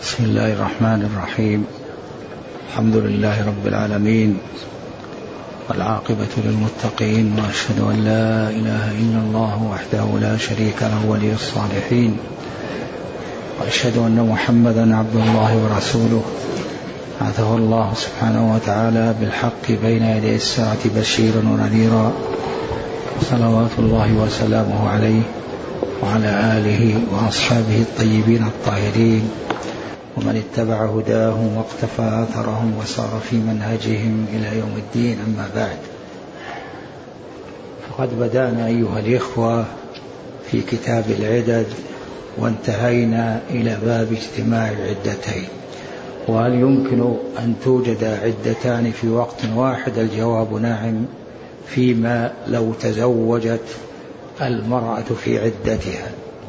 بسم الله الرحمن الرحيم. الحمد لله رب العالمين، والعاقبة للمتقين، وأشهد أن لا إله إلا الله وحده لا شريك له ولي الصالحين، وأشهد أن محمدا عبد الله ورسوله بعثه الله سبحانه وتعالى بالحق بين يدي الساعة بشيرا ونذيرا، صلوات الله وسلامه عليه وعلى آله وأصحابه الطيبين الطاهرين، ومن اتبع هداهم واقتفى آثرهم وسار في منهجهم إلى يوم الدين. أما بعد، فقد بدأنا أيها الإخوة في كتاب العدد، وانتهينا إلى باب اجتماع العدتين. وهل يمكن أن توجد عدتان في وقت واحد؟ الجواب نعم، فيما لو تزوجت المرأة في عدتها.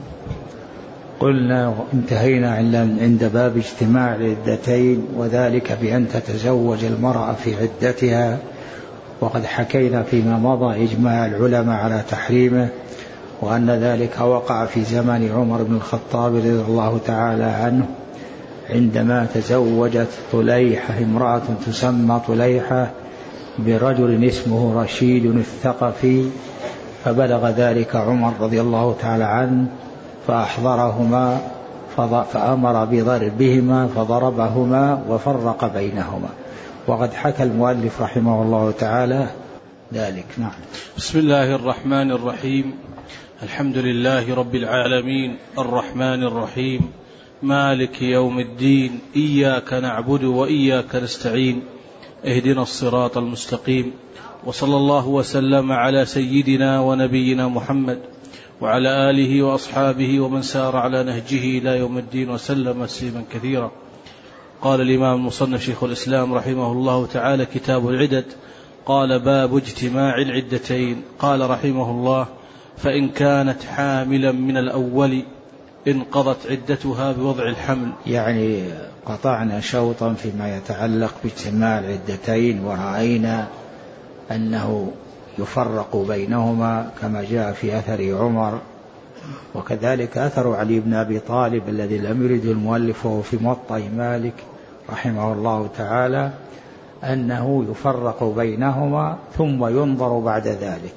قلنا انتهينا عند باب اجتماع العدتين، وذلك بأن تتزوج المرأة في عدتها، وقد حكينا فيما مضى إجماع العلماء على تحريمه، وأن ذلك وقع في زمن عمر بن الخطاب رضي الله تعالى عنه، عندما تزوجت طليحة امرأة تسمى طليحة برجل اسمه رشيد الثقفي، فبلغ ذلك عمر رضي الله تعالى عنه فأحضرهما فأمر بضربهما فضربهما وفرق بينهما، وقد حكى المؤلف رحمه الله تعالى ذلك. نعم. بسم الله الرحمن الرحيم. الحمد لله رب العالمين، الرحمن الرحيم، مالك يوم الدين، إياك نعبد وإياك نستعين، اهدنا الصراط المستقيم، وصلى الله وسلم على سيدنا ونبينا محمد وعلى آله وأصحابه ومن سار على نهجه إلى يوم الدين وسلم تسليما كثيرا. قال الإمام المصنف شيخ الإسلام رحمه الله تعالى: كتاب العدد. قال: باب اجتماع العدتين. قال رحمه الله: فإن كانت حاملا من الأول انقضت عدتها بوضع الحمل. يعني قطعنا شوطا فيما يتعلق باجتماع العدتين، ورأينا أنه يفرق بينهما كما جاء في أثر عمر، وكذلك أثر علي بن أبي طالب الذي لم يرده المؤلف وهو في موطأ مالك رحمه الله تعالى، أنه يفرق بينهما ثم ينظر بعد ذلك،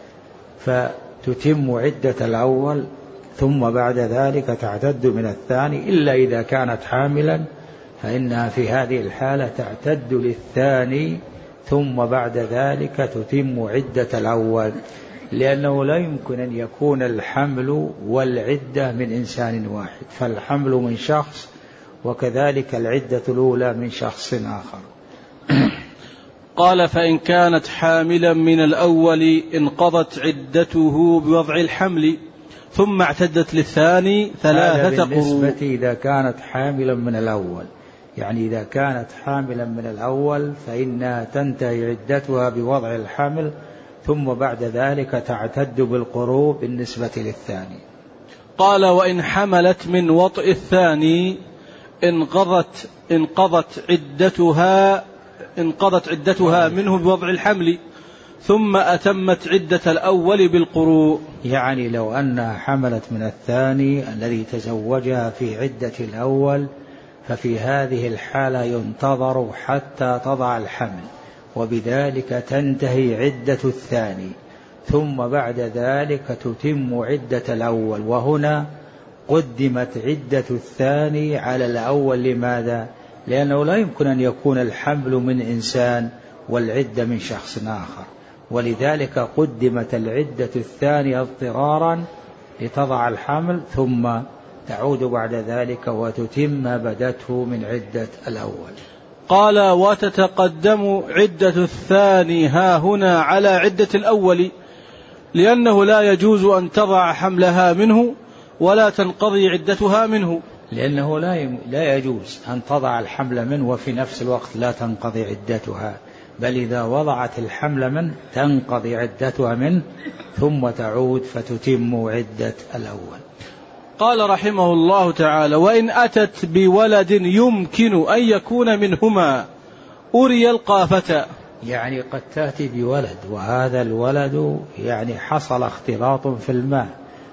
فتتم عدة الأول ثم بعد ذلك تعتد من الثاني، إلا إذا كانت حاملا فإنها في هذه الحالة تعتد للثاني ثم بعد ذلك تتم عدة الأول، لأنه لا يمكن أن يكون الحمل والعدة من إنسان واحد، فالحمل من شخص وكذلك العدة الأولى من شخص آخر. قال: فإن كانت حاملا من الأول انقضت عدته بوضع الحمل ثم اعتدت للثاني 3 قروء. بالنسبة إذا كانت حاملا من الأول، يعني إذا كانت حاملا من الأول فإنها تنتهي عدتها بوضع الحمل ثم بعد ذلك تعتد بالقروء بالنسبة للثاني. قال: وإن حملت من وطئ الثاني انقضت عدتها منه بوضع الحمل ثم أتمت عدة الأول بالقروء. يعني لو أنها حملت من الثاني الذي تزوجها في عدة الأول، ففي هذه الحالة ينتظر حتى تضع الحمل، وبذلك تنتهي عدة الثاني، ثم بعد ذلك تتم عدة الأول. وهنا قدمت عدة الثاني على الأول. لماذا؟ لأنه لا يمكن أن يكون الحمل من إنسان والعدة من شخص آخر، ولذلك قدمت العدة الثانية اضطرارا لتضع الحمل، ثم تعود بعد ذلك وتتم ما بدته من عدة الأول. قال: وتتقدم عدة الثاني ها هنا على عدة الأول، لأنه لا يجوز أن تضع حملها منه ولا تنقضي عدتها منه. لأنه لا يجوز أن تضع الحمل منه وفي نفس الوقت لا تنقضي عدتها، بل إذا وضعت الحمل منه تنقضي عدتها منه ثم تعود فتتم عدة الأول. قال رحمه الله تعالى: وإن أتت بولد يمكن أن يكون منهما أري القافة. يعني قد تأتي بولد، وهذا الولد يعني حصل اختلاط في الماء،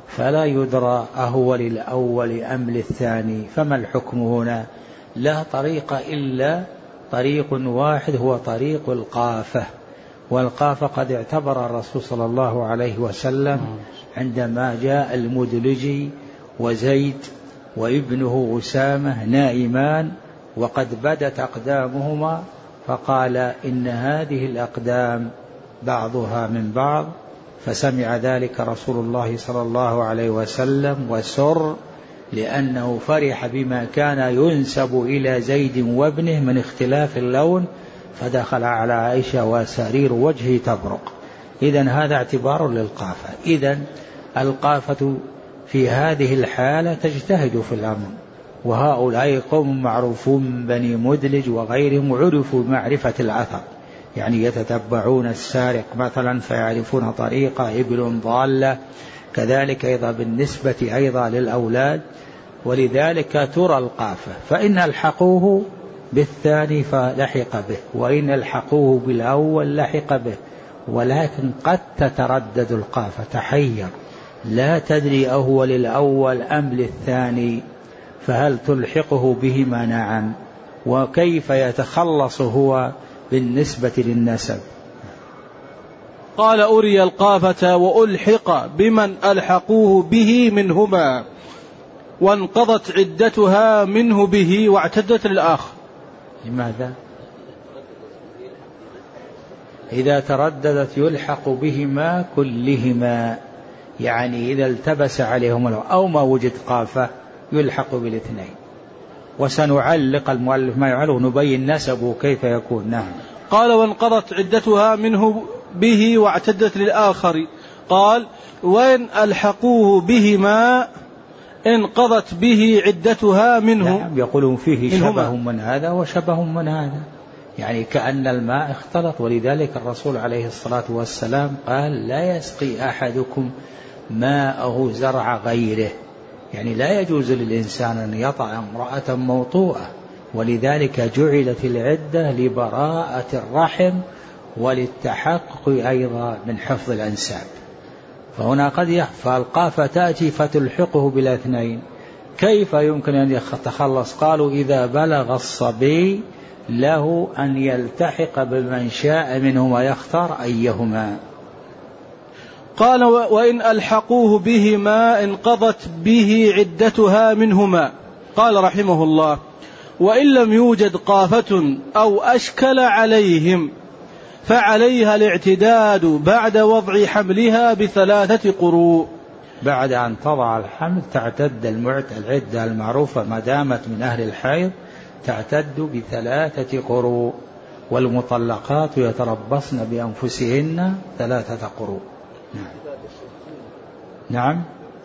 فلا يدرى أهو للأول أم للثاني. فما الحكم هنا؟ لا طريق إلا طريق واحد، هو طريق القافة. والقافة قد اعتبر الرسول صلى الله عليه وسلم عندما جاء المدلجي وزيد وابنه أسامة نائمان وقد بدت أقدامهما، فقال إن هذه الأقدام بعضها من بعض، فسمع ذلك رسول الله صلى الله عليه وسلم وسر، لأنه فرح بما كان ينسب إلى زيد وابنه من اختلاف اللون، فدخل على عائشة وسرير وجهه تبرق. إذن هذا اعتبار للقافة. إذن القافة في هذه الحالة تجتهد في الأمر، وهؤلاء قوم معروفون بني مدلج وغيرهم عرفوا معرفة الأثر، يعني يتتبعون السارق مثلا فيعرفون طريقة إبل ضالة، كذلك أيضا بالنسبة أيضا للأولاد، ولذلك ترى القافة، فإن الحقوه بالثاني فلحق به، وإن الحقوه بالأول لحق به، ولكن قد تتردد القافة، تحير لا تدري أهو للأول أم للثاني، فهل تلحقه بهما؟ نعم. وكيف يتخلص هو بالنسبة للنسب؟ قال أري القافة وألحق بمن ألحقوه به منهما، وانقضت عدتها منه به واعتدت للآخر. لماذا؟ إذا ترددت يلحق بهما كلهما، يعني إذا التبس عليهم أو ما وجد قافة يلحق بالاثنين. وسنعلق المؤلف ما يعلق نبين نسبه كيف يكون. نعم. قال وانقضت عدتها منه به واعتدت للآخر. قال وإن ألحقوه بهما انقضت به عدتها منه. نعم، يقولون فيه شبه من هذا وشبه من هذا، يعني كأن الماء اختلط. ولذلك الرسول عليه الصلاة والسلام قال لا يسقي أحدكم ماءه زرع غيره، يعني لا يجوز للإنسان أن يطع امرأة موطوءة، ولذلك جعلت العدة لبراءة الرحم وللتحقق أيضا من حفظ الأنساب. فهنا قد يخفى القافة تأتي فتلحقه بالاثنين، كيف يمكن أن يتخلص؟ قالوا إذا بلغ الصبي له أن يلتحق بمن شاء منهما يختار أيهما. قال وإن ألحقوه بهما انقضت به عدتها منهما. قال رحمه الله وإن لم يوجد قافة أو أشكل عليهم فعليها الاعتداد بعد وضع حملها ب3 قروء. بعد أن تضع الحمل تعتد العدة المعروفة ما دامت من أهل الحيض تعتد ب3 قروء، والمطلقات يتربصن بأنفسهن 3 قروء. نعم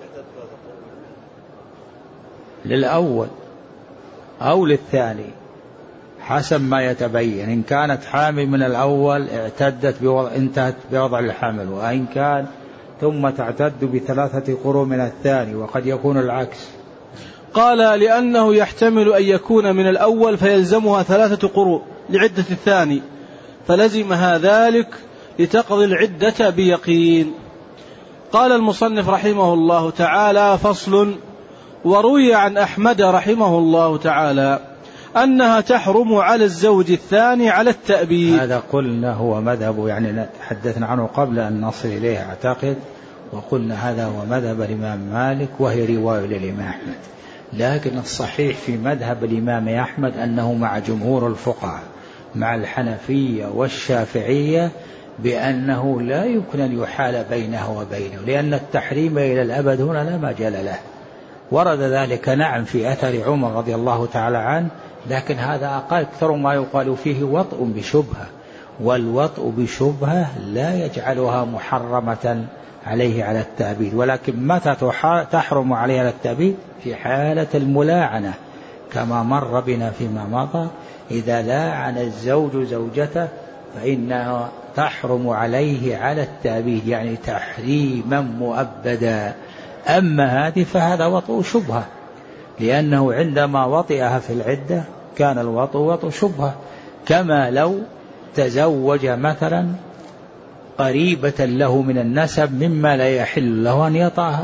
للأول أو للثاني حسب ما يتبين. إن كانت حامل من الأول اعتدت انتهت بوضع الحمل، وإن كان ثم تعتد ب3 قروء من الثاني، وقد يكون العكس. قال لأنه يحتمل أن يكون من الأول فيلزمها 3 قروء لعدة الثاني، فلزمها ذلك لتقضي العدة بيقين. قال المصنف رحمه الله تعالى فصل. وروي عن أحمد رحمه الله تعالى أنها تحرم على الزوج الثاني على التأبيد. هذا قلنا هو مذهب، يعني تحدثنا عنه قبل أن نصل إليه أعتقد، وقلنا هذا هو مذهب الإمام مالك وهي رواية للإمام أحمد، لكن الصحيح في مذهب الإمام أحمد أنه مع جمهور الفقهاء مع الحنفية والشافعية بأنه لا يمكن أن يحال بينه وبينه، لأن التحريم إلى الأبد هنا لا مجال له. ورد ذلك نعم في أثر عمر رضي الله تعالى عنه، لكن هذا أقل أكثر ما يقال فيه وطء بشبهة، والوطء بشبهة لا يجعلها محرمة عليه على التأبيد. ولكن متى تحرم عليه على التأبيد؟ في حالة الملاعنة كما مر بنا فيما مضى، إذا لاعن الزوج زوجته فإنها تحرم عليه على التأبيد، يعني تحريما مؤبدا. أما هذه فهذا وطء شبهة، لأنه عندما وطئها في العدة كان الوطء وطء شبهة، كما لو تزوج مثلا قريبة له من النسب مما لا يحل له أن يطعها،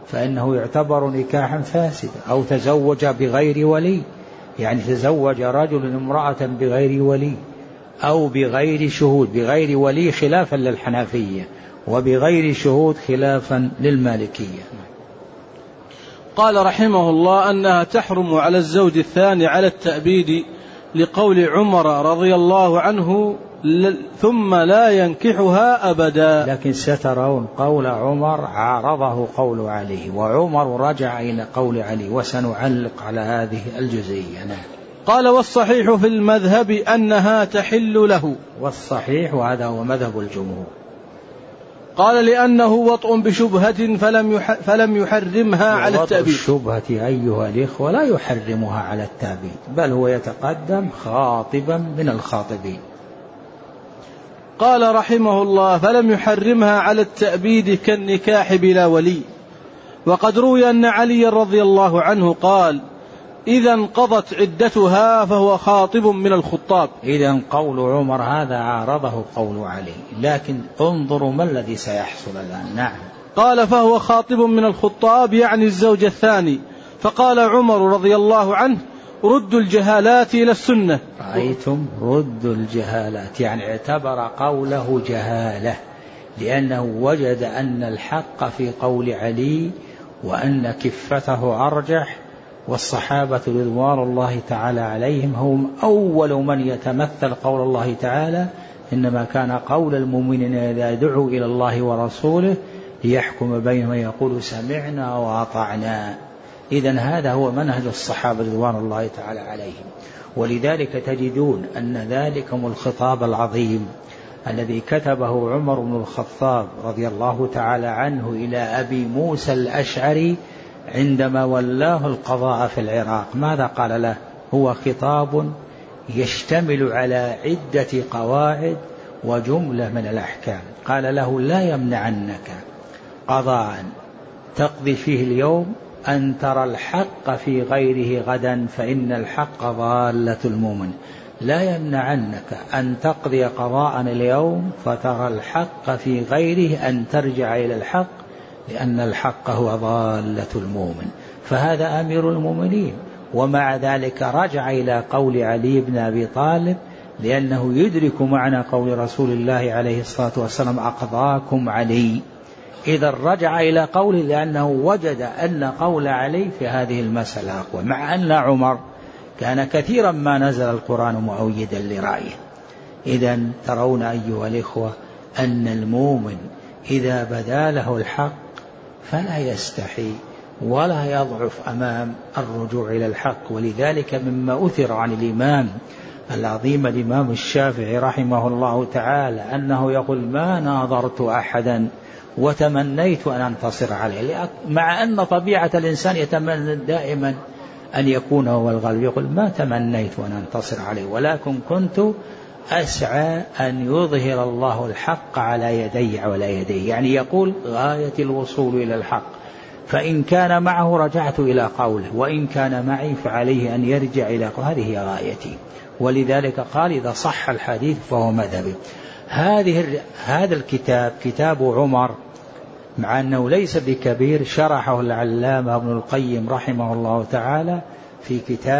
فإنه يعتبر نكاحا فاسدا. أو تزوج بغير ولي، يعني تزوج رجل امرأة بغير ولي أو بغير شهود، بغير ولي خلافا للحنفية، وبغير شهود خلافا للمالكية. قال رحمه الله أنها تحرم على الزوج الثاني على التأبيد لقول عمر رضي الله عنه ثم لا ينكحها أبدا. لكن سترون قول عمر عارضه قول علي، وعمر رجع إلى قول علي، وسنعلق على هذه الجزئية. قال والصحيح في المذهب أنها تحل له. والصحيح وهذا هو مذهب الجمهور. قال لأنه وطء بشبهة فلم يحرمها على التأبيد. الشبهة أيها الإخوة لا يحرمها على التأبيد، بل هو يتقدم خاطبا من الخاطبين. قال رحمه الله فلم يحرمها على التأبيد كالنكاح بلا ولي. وقد روي أن علي رضي الله عنه قال إذا انقضت عدتها فهو خاطب من الخطاب. إذا قول عمر هذا عارضه قول علي، لكن انظروا ما الذي سيحصل الآن. نعم. قال فهو خاطب من الخطاب يعني الزوج الثاني. فقال عمر رضي الله عنه ردوا الجهالات إلى السنة. رأيتم؟ ردوا الجهالات، يعني اعتبر قوله جهالة، لأنه وجد أن الحق في قول علي وأن كفته أرجح، والصحابة رضوان الله تعالى عليهم هم أول من يتمثل قول الله تعالى إنما كان قول المؤمنين إذا دعوا إلى الله ورسوله ليحكم بينهم يقول سمعنا وأطعنا. إذن هذا هو منهج الصحابة رضوان الله تعالى عليهم. ولذلك تجدون أن ذلكم الخطاب العظيم الذي كتبه عمر بن الخطاب رضي الله تعالى عنه إلى أبي موسى الأشعري عندما ولاه القضاء في العراق، ماذا قال له؟ هو خطاب يشتمل على عدة قواعد وجملة من الأحكام. قال له لا يمنعنك قضاء تقضي فيه اليوم أن ترى الحق في غيره غدا، فإن الحق ضالة المؤمن. لا يمنعنك أن تقضي قضاء اليوم فترى الحق في غيره أن ترجع إلى الحق، لأن الحق هو ضالة المؤمن. فهذا أمير المؤمنين، ومع ذلك رجع إلى قول علي بن أبي طالب لأنه يدرك معنى قول رسول الله عليه الصلاة والسلام أقضاكم علي. إذا رجع إلى قوله لأنه وجد أن قول علي في هذه المسألة أقوى، مع أن عمر كان كثيرا ما نزل القرآن مؤيدا لرأيه. إذن ترون أيها الإخوة أن المؤمن إذا بدا له الحق فلا يستحي ولا يضعف أمام الرجوع إلى الحق. ولذلك مما أثر عن الإمام العظيم الإمام الشافعي رحمه الله تعالى أنه يقول ما ناظرت أحدا وتمنيت أن أنتصر عليه، مع أن طبيعة الإنسان يتمنى دائما أن يكون هو الغالب. يقول ما تمنيت أن أنتصر عليه، ولكن كنت أسعى أن يظهر الله الحق على يدي ولا يديه. يعني يقول غاية الوصول إلى الحق، فإن كان معه رجعت إلى قوله، وإن كان معي فعليه أن يرجع إلى قوله، هذه هي غايتي. ولذلك قال إذا صح الحديث فهو مذهبي. هذا الكتاب كتاب عمر مع أنه ليس بكبير، شرحه العلامة ابن القيم رحمه الله تعالى في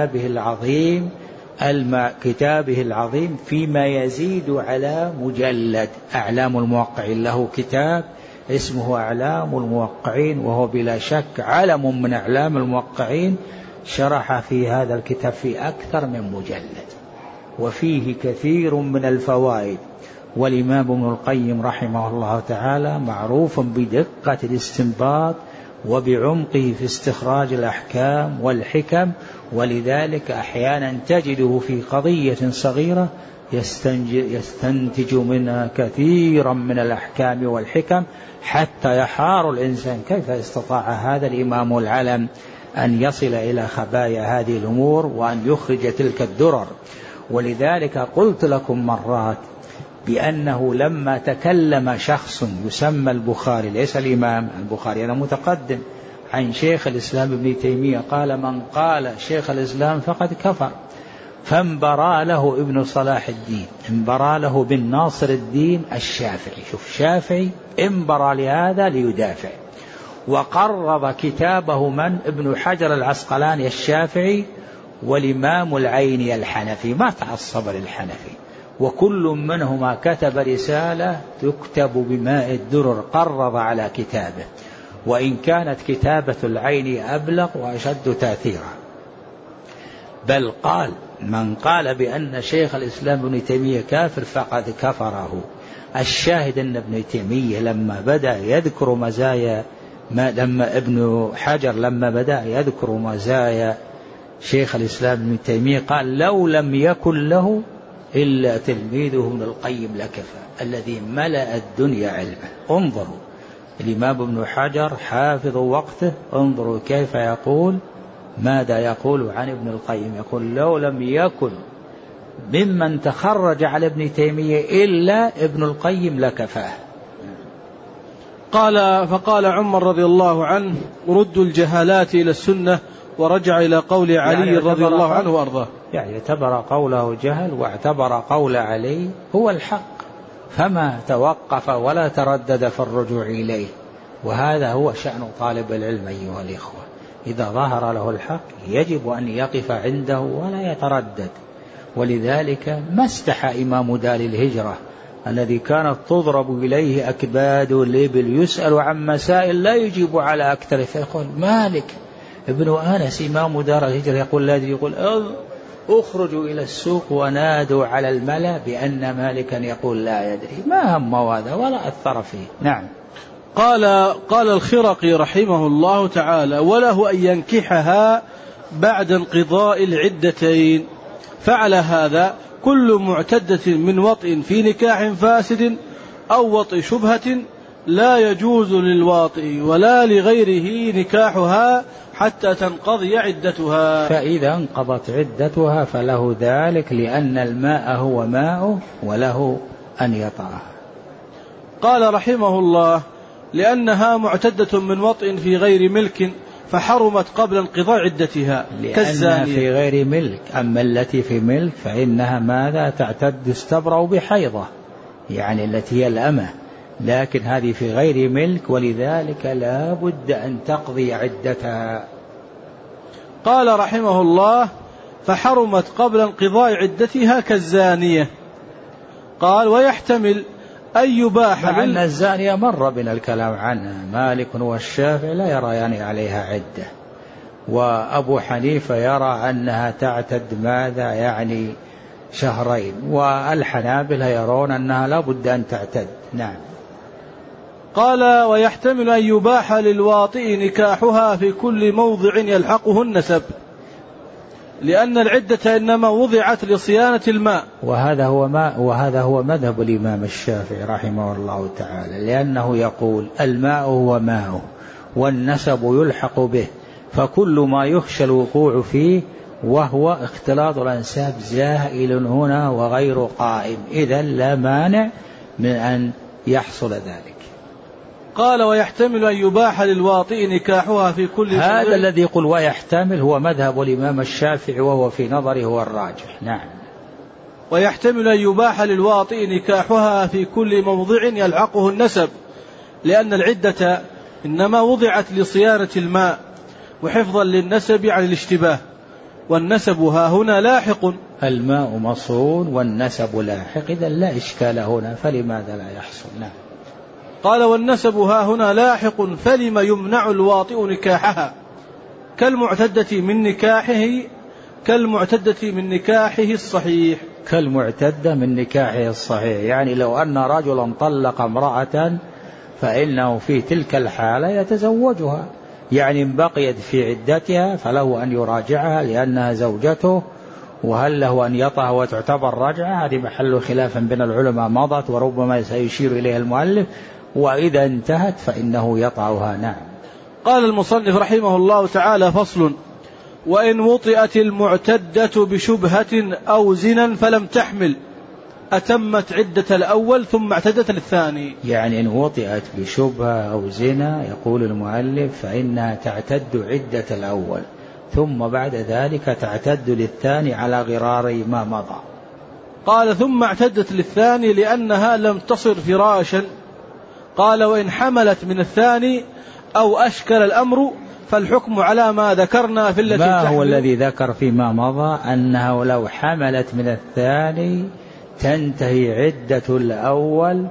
كتابه العظيم فيما يزيد على مجلد. أعلام الموقعين، له كتاب اسمه أعلام الموقعين، وهو بلا شك علم من أعلام الموقعين، شرح في هذا الكتاب في أكثر من مجلد، وفيه كثير من الفوائد. والإمام ابن القيم رحمه الله تعالى معروف بدقة الاستنباط وبعمقه في استخراج الأحكام والحكم، ولذلك أحيانا تجده في قضية صغيرة يستنتج منها كثيرا من الأحكام والحكم، حتى يحار الإنسان كيف استطاع هذا الإمام العلم أن يصل إلى خبايا هذه الأمور وأن يخرج تلك الدرر. ولذلك قلت لكم مرات بأنه لما تكلم شخص يسمى البخاري، ليس الإمام البخاري، أنا متقدم عن شيخ الإسلام ابن تيمية، قال من قال شيخ الإسلام فقد كفر، فانبرى له ابن صلاح الدين، انبرى له بن ناصر الدين الشافعي. شوف، شافعي انبرى لهذا ليدافع. وقرض كتابه من؟ ابن حجر العسقلاني الشافعي والإمام العيني الحنفي، ما تعصب للحنفي، وكل منهما كتب رسالة تكتب بماء الدرر، قرض على كتابه، وإن كانت كتابة العيني أبلغ وأشد تأثيرا. بل قال من قال بأن شيخ الإسلام ابن تيمية كافر فقد كفره. الشاهد أن ابن تيمية لما بدأ يذكر مزايا لما ابن حجر لما بدأ يذكر مزايا شيخ الإسلام ابن تيمية قال لو لم يكن له إلا تلميذه ابن القيم لكفى الذي ملأ الدنيا علما. انظروا الإمام ابن حجر حافظ وقته، انظروا كيف يقول، ماذا يقول عن ابن القيم؟ يقول لو لم يكن ممن تخرج على ابن تيمية إلا ابن القيم لكفاه. فقال عمر رضي الله عنه ردوا الجهالات إلى السنة، ورجع إلى قول علي رضي الله عنه وأرضاه. يعني اعتبر قوله جهل واعتبر قول علي هو الحق، فما توقف ولا تردد في الرجوع إليه. وهذا هو شأن طالب العلم أيها الإخوة، إذا ظهر له الحق يجب أن يقف عنده ولا يتردد. ولذلك ما استحى إمام دار الهجرة الذي كانت تضرب إليه أكباد الإبل يسأل عن مسائل لا يجيب على أكثر، فيقول مالك ابن أنس إمام دار الهجرة يقول لا يدري، يقول اخرجوا إلى السوق ونادوا على الملأ بأن مالكا يقول لا يدري، ما هم هذا ولا أثر فيه. نعم. قال الخرقي رحمه الله تعالى وله أن ينكحها بعد انقضاء العدتين، فعلى هذا كل معتدة من وطئ في نكاح فاسد أو وطئ شبهة لا يجوز للواطئ ولا لغيره نكاحها حتى تنقضي عدتها. فإذا انقضت عدتها فله ذلك، لأن الماء هو ماءه وله أن يطأها. قال رحمه الله لأنها معتدة من وطئ في غير ملك فحرمت قبل انقضاء عدتها لأنها في غير ملك. أما التي في ملك فإنها ماذا تعتد استبرأ بحيضة، يعني التي هي الأمة، لكن هذه في غير ملك، ولذلك لا بد أن تقضي عدتها. قال رحمه الله فحرمت قبل انقضاء عدتها كالزانية. قال ويحتمل أن يباح مع أن الزانية مر بنا الكلام عنها، مالك والشافعي لا يريان عليها عدة، وأبو حنيفة يرى أنها تعتد ماذا يعني شهرين، والحنابلة يرون أنها لا بد أن تعتد. نعم. قال ويحتمل أن يباح للواطئ نكاحها في كل موضع يلحقه النسب، لأن العدة إنما وضعت لصيانة الماء. وهذا هو مذهب الإمام الشافعي رحمه الله تعالى، لأنه يقول الماء هو ماءه والنسب يلحق به، فكل ما يخشى الوقوع فيه وهو اختلاط الأنساب زائل هنا وغير قائم، إذن لا مانع من أن يحصل ذلك. قال ويحتمل أن يباح للواطئ نكاحها في كل هذا الذي يقول ويحتمل هو مذهب الإمام الشافعي، وهو في نظره هو الراجح. نعم. ويحتمل أن يباح للواطئ نكاحها في كل موضع يلحقه النسب، لأن العدة إنما وضعت لصيانة الماء وحفظا للنسب عن الاشتباه، والنسب ها هنا لاحق. الماء مصون والنسب لاحق، إذا لا إشكال هنا، فلماذا لا يحصل؟ نعم. قال والنسب ها هنا لاحق فلم يمنع الواطئ نكاحها كالمعتدة من نكاحه الصحيح. كالمعتدة من نكاحه الصحيح، يعني لو أن رجلا طلق امرأة فإنه في تلك الحالة يتزوجها، يعني إن بقيت في عدتها فله أن يراجعها لأنها زوجته، وهل له أن يطأها وتعتبر رجعة؟ هذه محل خلاف بين العلماء، مضت وربما سيشير إليها المؤلف، وإذا انتهت فإنه يطأها. نعم. قال المصنف رحمه الله تعالى فصل وإن وطئت المعتدة بشبهة أو زنا فلم تحمل أتمت عدة الأول ثم اعتدت للثاني. يعني إن وطئت بشبهة أو زنا يقول المؤلف فإنها تعتد عدة الأول ثم بعد ذلك تعتد للثاني على غرار ما مضى. قال ثم اعتدت للثاني لأنها لم تصر فراشا. قال وإن حملت من الثاني أو أشكل الأمر فالحكم على ما ذكرنا في التي ما هو الذي ذكر فيما مضى أنه لو حملت من الثاني تنتهي عدة الأول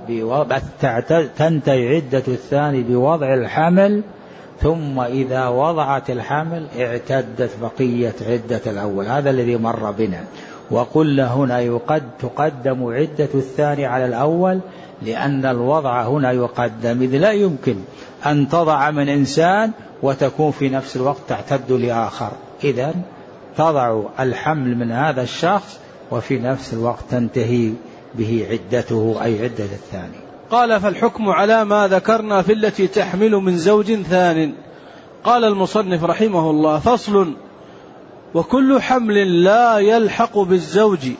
تنتهي عدة الثاني بوضع الحمل، ثم إذا وضعت الحمل اعتدت بقية عدة الأول. هذا الذي مر بنا، وقلنا هنا تقدم عدة الثاني على الأول لأن الوضع هنا يقدم، إذ لا يمكن أن تضع من إنسان وتكون في نفس الوقت تعتد لآخر، إذن تضع الحمل من هذا الشخص وفي نفس الوقت تنتهي به عدته أي عدة الثاني. قال فالحكم على ما ذكرنا في التي تحمل من زوج ثان. قال المصنف رحمه الله: فصل: وكل حمل لا يلحق بالزوج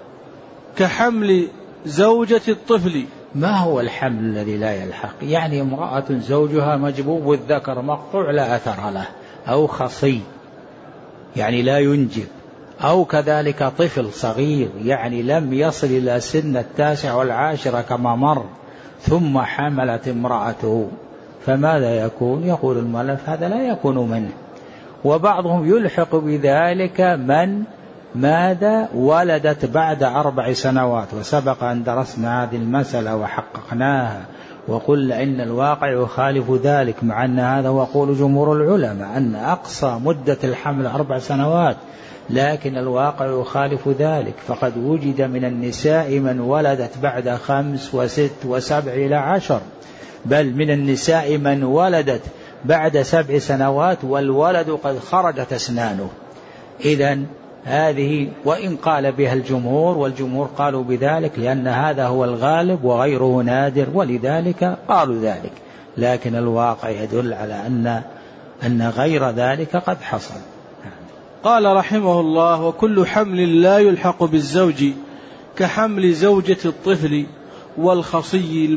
كحمل زوجة الطفل. ما هو الحمل الذي لا يلحق؟ يعني امرأة زوجها مجبوب والذكر مقطوع لا أثر له، أو خصي يعني لا ينجب، أو كذلك طفل صغير يعني لم يصل إلى سن 19 والعاشرة كما مر، ثم حملت امرأته، فماذا يكون؟ يقول المؤلف هذا لا يكون منه. وبعضهم يلحق بذلك من ماذا ولدت بعد 4 سنوات، وسبق أن درسنا هذه المسألة وحققناها وقلنا إن الواقع يخالف ذلك، مع أن هذا هو قول جمهور العلماء أن أقصى مدة الحمل 4 سنوات، لكن الواقع يخالف ذلك، فقد وجد من النساء من ولدت بعد 5 و6 و7 إلى 10، بل من النساء من ولدت بعد 7 سنوات والولد قد خرجت أسنانه. إذن هذه وإن قال بها الجمهور، والجمهور قالوا بذلك لأن هذا هو الغالب وغيره نادر، ولذلك قالوا ذلك، لكن الواقع يدل على أن غير ذلك قد حصل. قال رحمه الله: وكل حمل لا يلحق بالزوج كحمل زوجة الطفل والخصي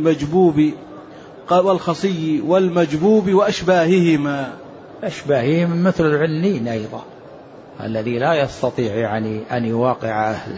والمجبوب وأشباههما. أشباههما مثل العنين أيضا الذي لا يستطيع يعني أن يواقع أهله.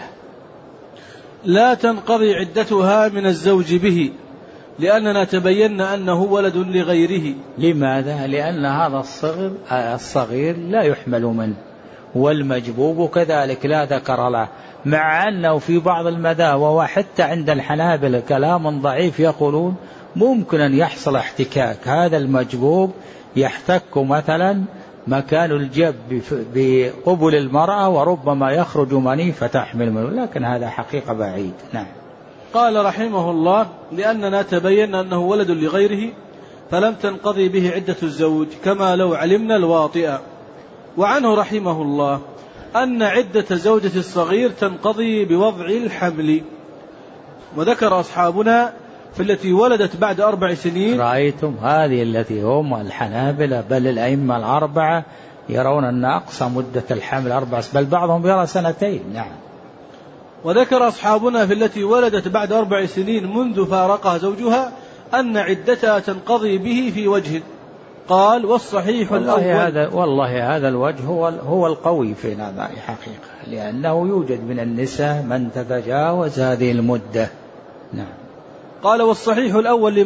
لا تنقضي عدتها من الزوج به، لأننا تبينا أنه ولد لغيره. لماذا؟ لأن هذا الصغير لا يحمل منه، والمجبوب كذلك لا ذكر له، مع أنه في بعض المذاهب وحتى عند الحنابلة كلام ضعيف يقولون ممكن أن يحصل احتكاك، هذا المجبوب يحتك مثلا مكان الجب بقبل المرأة وربما يخرج مني فتحمل منه، لكن هذا حقيقة بعيد. نعم. قال رحمه الله: لأننا تبين أنه ولد لغيره فلم تنقضي به عدة الزوج كما لو علمنا الواطئ. وعنه رحمه الله أن عدة زوجة الصغير تنقضي بوضع الحمل. وذكر أصحابنا في التي ولدت بعد 4 سنين. رأيتم هذه التي هم الحنابلة بل الأئمة ال4 يرون أن أقصى مدة الحمل 4، بل بعضهم يرى 2. نعم. وذكر أصحابنا في التي ولدت بعد 4 سنين منذ فارقها زوجها أن عدتها تنقضي به في وجه. قال: والصحيح الأول. والله هذا الوجه هو القوي في هذا حقيقة، لأنه يوجد من النساء من تتجاوز هذه المدة. نعم. قال: والصحيح الأول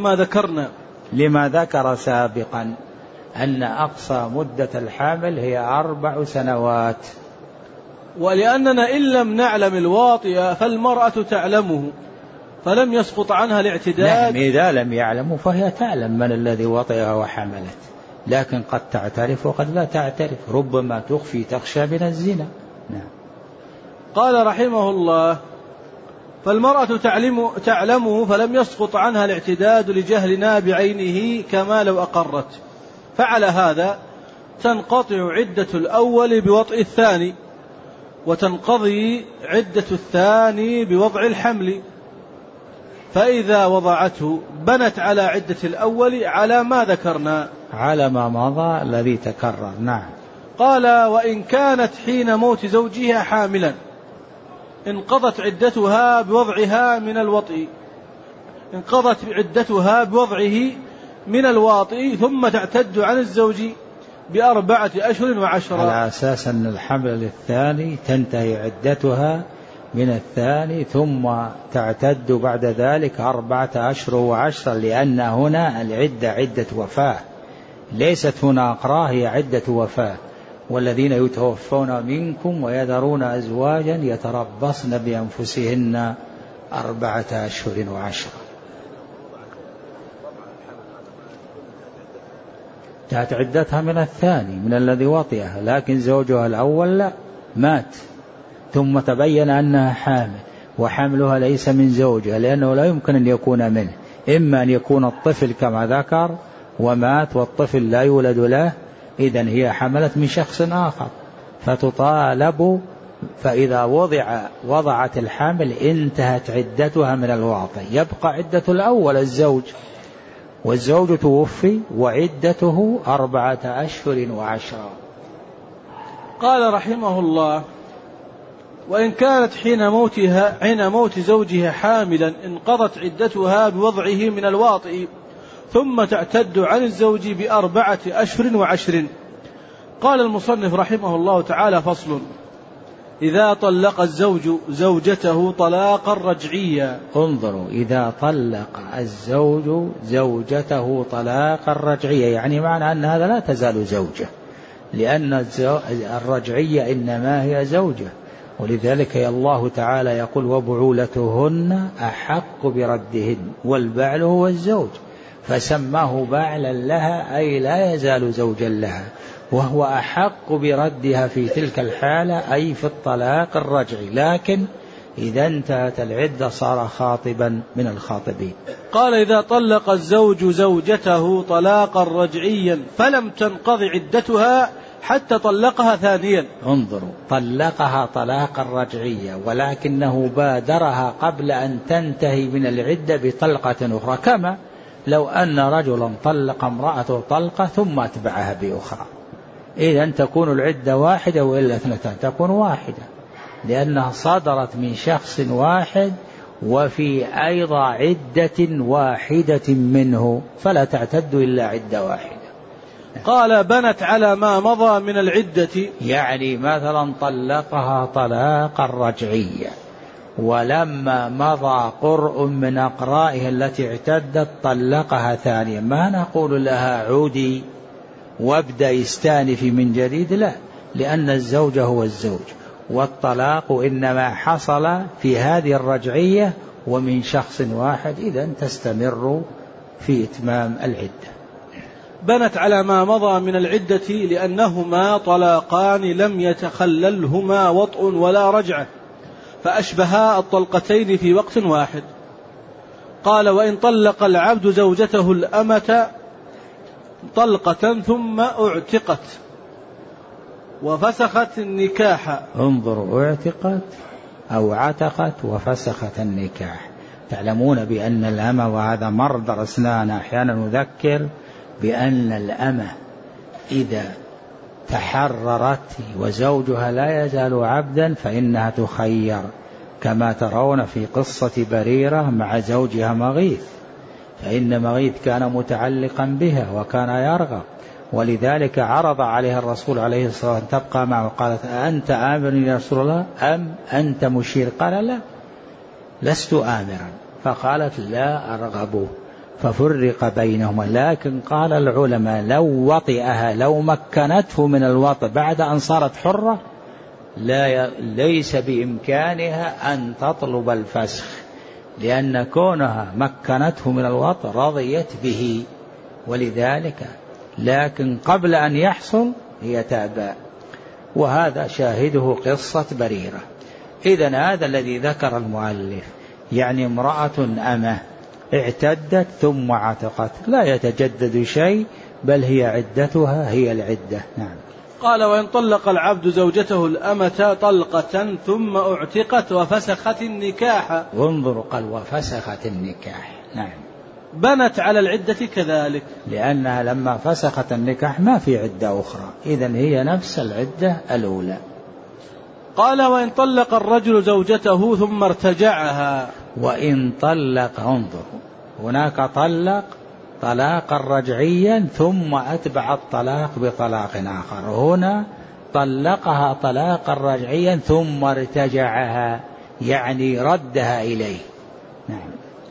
لما ذكر سابقا أن أقصى مدة الحامل هي 4 سنوات. ولأننا إن لم نعلم الواطئ فالمرأة تعلمه فلم يسقط عنها الاعتداد. نعم، إذا لم يعلموا فهي تعلم من الذي وطئها وحملت، لكن قد تعترف وقد لا تعترف، ربما تخفي تخشى من الزنا. نعم. قال رحمه الله: فالمرأة تعلمه فلم يسقط عنها الاعتداد لجهلنا بعينه كما لو أقرت، فعلى هذا تنقطع عدة الأول بوطئ الثاني، وتنقضي عدة الثاني بوضع الحمل، فإذا وضعته بنت على عدة الأول على ما ذكرنا، على ما مضى الذي تكرر. نعم. قال: وإن كانت حين موت زوجها حاملا انقضت عدتها بوضعها من الوطئ، انقضت عدتها بوضعه من الواطئ، ثم تعتد عن الزوج ب4 أشهر و10. على أساس أن الحمل الثاني تنتهي عدتها من الثاني، ثم تعتد بعد ذلك 4 أشهر و10، لأن هنا العدة عدة وفاة، ليست هنا أقراء، هي عدة وفاة. والذين يتوفون منكم ويذرون أزواجا يتربصن بأنفسهن 4 أشهر و10. تأتي عدتها من الثاني من الذي وطئها، لكن زوجها الأول لا، مات ثم تبين أنها حامل، وحملها ليس من زوجها لأنه لا يمكن أن يكون منه، إما أن يكون الطفل كما ذكر ومات والطفل لا يولد له، إذن هي حملت من شخص آخر فتطالب، فإذا وضعت الحمل انتهت عدتها من الواطئ، يبقى عدة الأول الزوج، والزوج توفي وعدته 4 أشهر و10. قال رحمه الله: وإن كانت حين موت زوجها حاملا انقضت عدتها بوضعه من الواطئ، ثم تعتد عن الزوج ب4 أشهر و10. قال المصنف رحمه الله تعالى: فصل: إذا طلق الزوج زوجته طلاقا رجعيا. انظروا، إذا طلق الزوج زوجته طلاقا رجعيا، يعني معنى أن هذا لا تزال زوجة، لأن الرجعية إنما هي زوجة، ولذلك الله تعالى يقول: وبعولتهن أحق بردهن، والبعل هو الزوج، فسماه بعلا لها أي لا يزال زوجا لها، وهو أحق بردها في تلك الحالة أي في الطلاق الرجعي، لكن إذا انتهت العدة صار خاطبا من الخاطبين. قال: إذا طلق الزوج زوجته طلاقا رجعيا فلم تنقض عدتها حتى طلقها ثانيا. انظروا، طلقها طلاقا رجعيا ولكنه بادرها قبل أن تنتهي من العدة بطلقة أخرى، كما لو أن رجلا طلق امرأته طلقة ثم أتبعها بأخرى، إذن تكون العدة واحدة، وإلا 2 تكون واحدة، لأنها صدرت من شخص واحد وفي أيضا عدة واحدة منه، فلا تعتد إلا عدة واحدة. قال: بنت على ما مضى من العدة، يعني مثلا طلقها طلاقا رجعيا، ولما مضى قرء من أقرائها التي اعتدت طلقها ثانيا، ما نقول لها عودي وابدأ استانفي من جديد، لا، لأن الزوج هو الزوج، والطلاق إنما حصل في هذه الرجعية ومن شخص واحد، إذن تستمر في إتمام العدة. بنت على ما مضى من العدة لأنهما طلاقان لم يتخللهما وطء ولا رجعة، فأشبها الطلقتين في وقت واحد. قال: وإن طلق العبد زوجته الأمة طلقة ثم اعتقت وفسخت النكاح. انظروا، اعتقت أو عتقت وفسخت النكاح. تعلمون بأن الأمة، وهذا مر درسناه أحيانا نذكر بأن الأمة إذا تحررت وزوجها لا يزال عبدا فإنها تخير، كما ترون في قصة بريرة مع زوجها مغيث، فإن مغيث كان متعلقا بها وكان يرغب، ولذلك عرض عليها الرسول عليه الصلاة والسلام تبقى معه، قالت: أنت آمر يا رسول الله أم أنت مشير؟ قال: لا، لست آمرا. فقالت: لا أرغب، ففرق بينهما. لكن قال العلماء: لو وطئها، لو مكنته من الوطئ بعد أن صارت حرة، ليس بإمكانها أن تطلب الفسخ، لأن كونها مكنته من الوطئ رضيت به، ولذلك لكن قبل أن يحصل هي تأبى، وهذا شاهده قصة بريرة. إذن هذا الذي ذكر المؤلف، يعني امرأة أمة اعتدت ثم عتقت، لا يتجدد شيء، بل هي عدتها هي العدة. نعم. قال: وإن طلق العبد زوجته الأمة طلقة ثم اعتقت وفسخت النكاح. وانظروا، قال: وفسخت النكاح. نعم. بنت على العدة كذلك، لأنها لما فسخت النكاح ما في عدة أخرى، إذن هي نفس العدة الأولى. قال: وإن طلق الرجل زوجته ثم ارتجعها. وإن طلق، انظروا، هناك طلق طلاقا رجعيا ثم أتبع الطلاق بطلاق آخر، هنا طلقها طلاقا رجعيا ثم ارتجعها، يعني ردها إليه. نعم.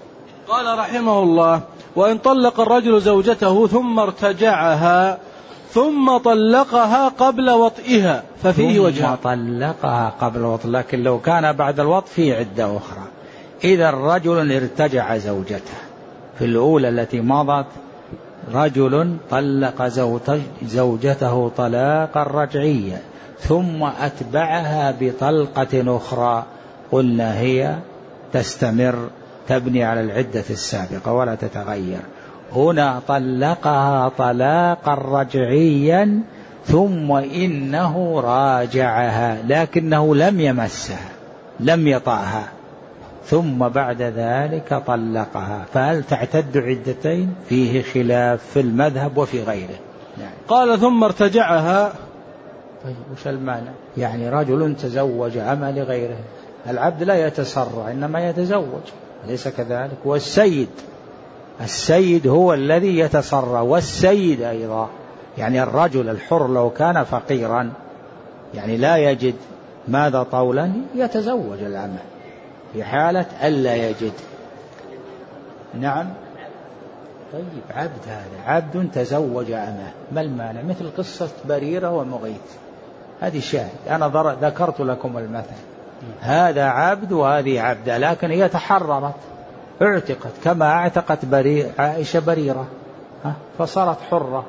قال رحمه الله: وإن طلق الرجل زوجته ثم ارتجعها ثم طلقها قبل وطئها ففيه وجهان. ثم طلقها قبل وطئ، لكن لو كان بعد الوطء في عدة أخرى. إذا الرجل ارتجع زوجته في الأولى التي مضت، رجل طلق زوجته طلاقا رجعيا ثم أتبعها بطلقة أخرى، قلنا هي تستمر، تبني على العدة السابقة ولا تتغير. هنا طلقها طلاقا رجعيا ثم إنه راجعها لكنه لم يمسها، لم يطأها، ثم بعد ذلك طلقها، فهل تعتد عدتين؟ فيه خلاف في المذهب وفي غيره. يعني قال ثم ارتجعها. طيب وش المعنى؟ يعني رجل تزوج أما لغيره، العبد لا يتسرع إنما يتزوج، ليس كذلك؟ والسيد هو الذي يتسرع، والسيد أيضا، يعني الرجل الحر لو كان فقيرا يعني لا يجد ماذا طولا يتزوج الأمة في حالة ألا يجد. نعم. طيب عبد، هذا عبد تزوج أمه، ما المانع؟ مثل قصة بريرة ومغيث، هذه شاهد، أنا ذكرت لكم المثل، هذا عبد وهذه عبدة، لكن هي تحررت، اعتقت كما اعتقت عائشة بريرة، فصارت حرة.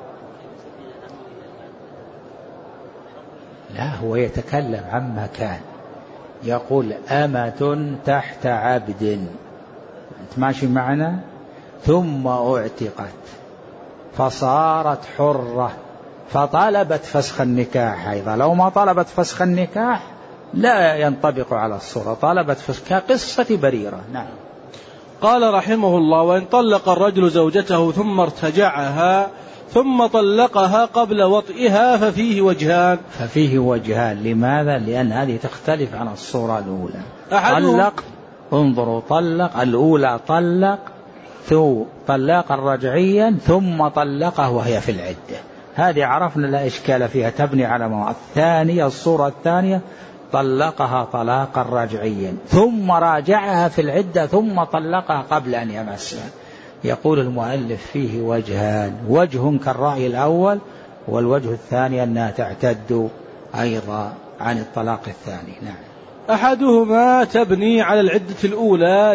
لا، هو يتكلم عما كان، يقول أمة تحت عبد، أنت ماشي معنا؟ ثم اعتقت فصارت حرة فطالبت فسخ النكاح أيضا، لو ما طلبت فسخ النكاح لا ينطبق على الصورة، طالبت فسخ كقصة بريرة. نعم. قال رحمه الله: وإن طلق الرجل زوجته ثم ارتجعها ثم طلقها قبل وطئها ففيه وجهان. لماذا؟ لأن هذه تختلف عن الصورة الأولى. طلق، انظروا، طلق الأولى، طلق طلاقا رجعيا ثم طلقه وهي في العدة، هذه عرفنا لا إشكال فيها، تبني على ما. الثانية، الصورة الثانية، طلقها طلاقا رجعيا ثم راجعها في العدة ثم طلقها قبل أن يمسها. يقول المؤلف فيه وجهان، وجه كالرأي الأول، والوجه الثاني أنها تعتد أيضا عن الطلاق الثاني. نعم. أحدهما تبني على العدة الأولى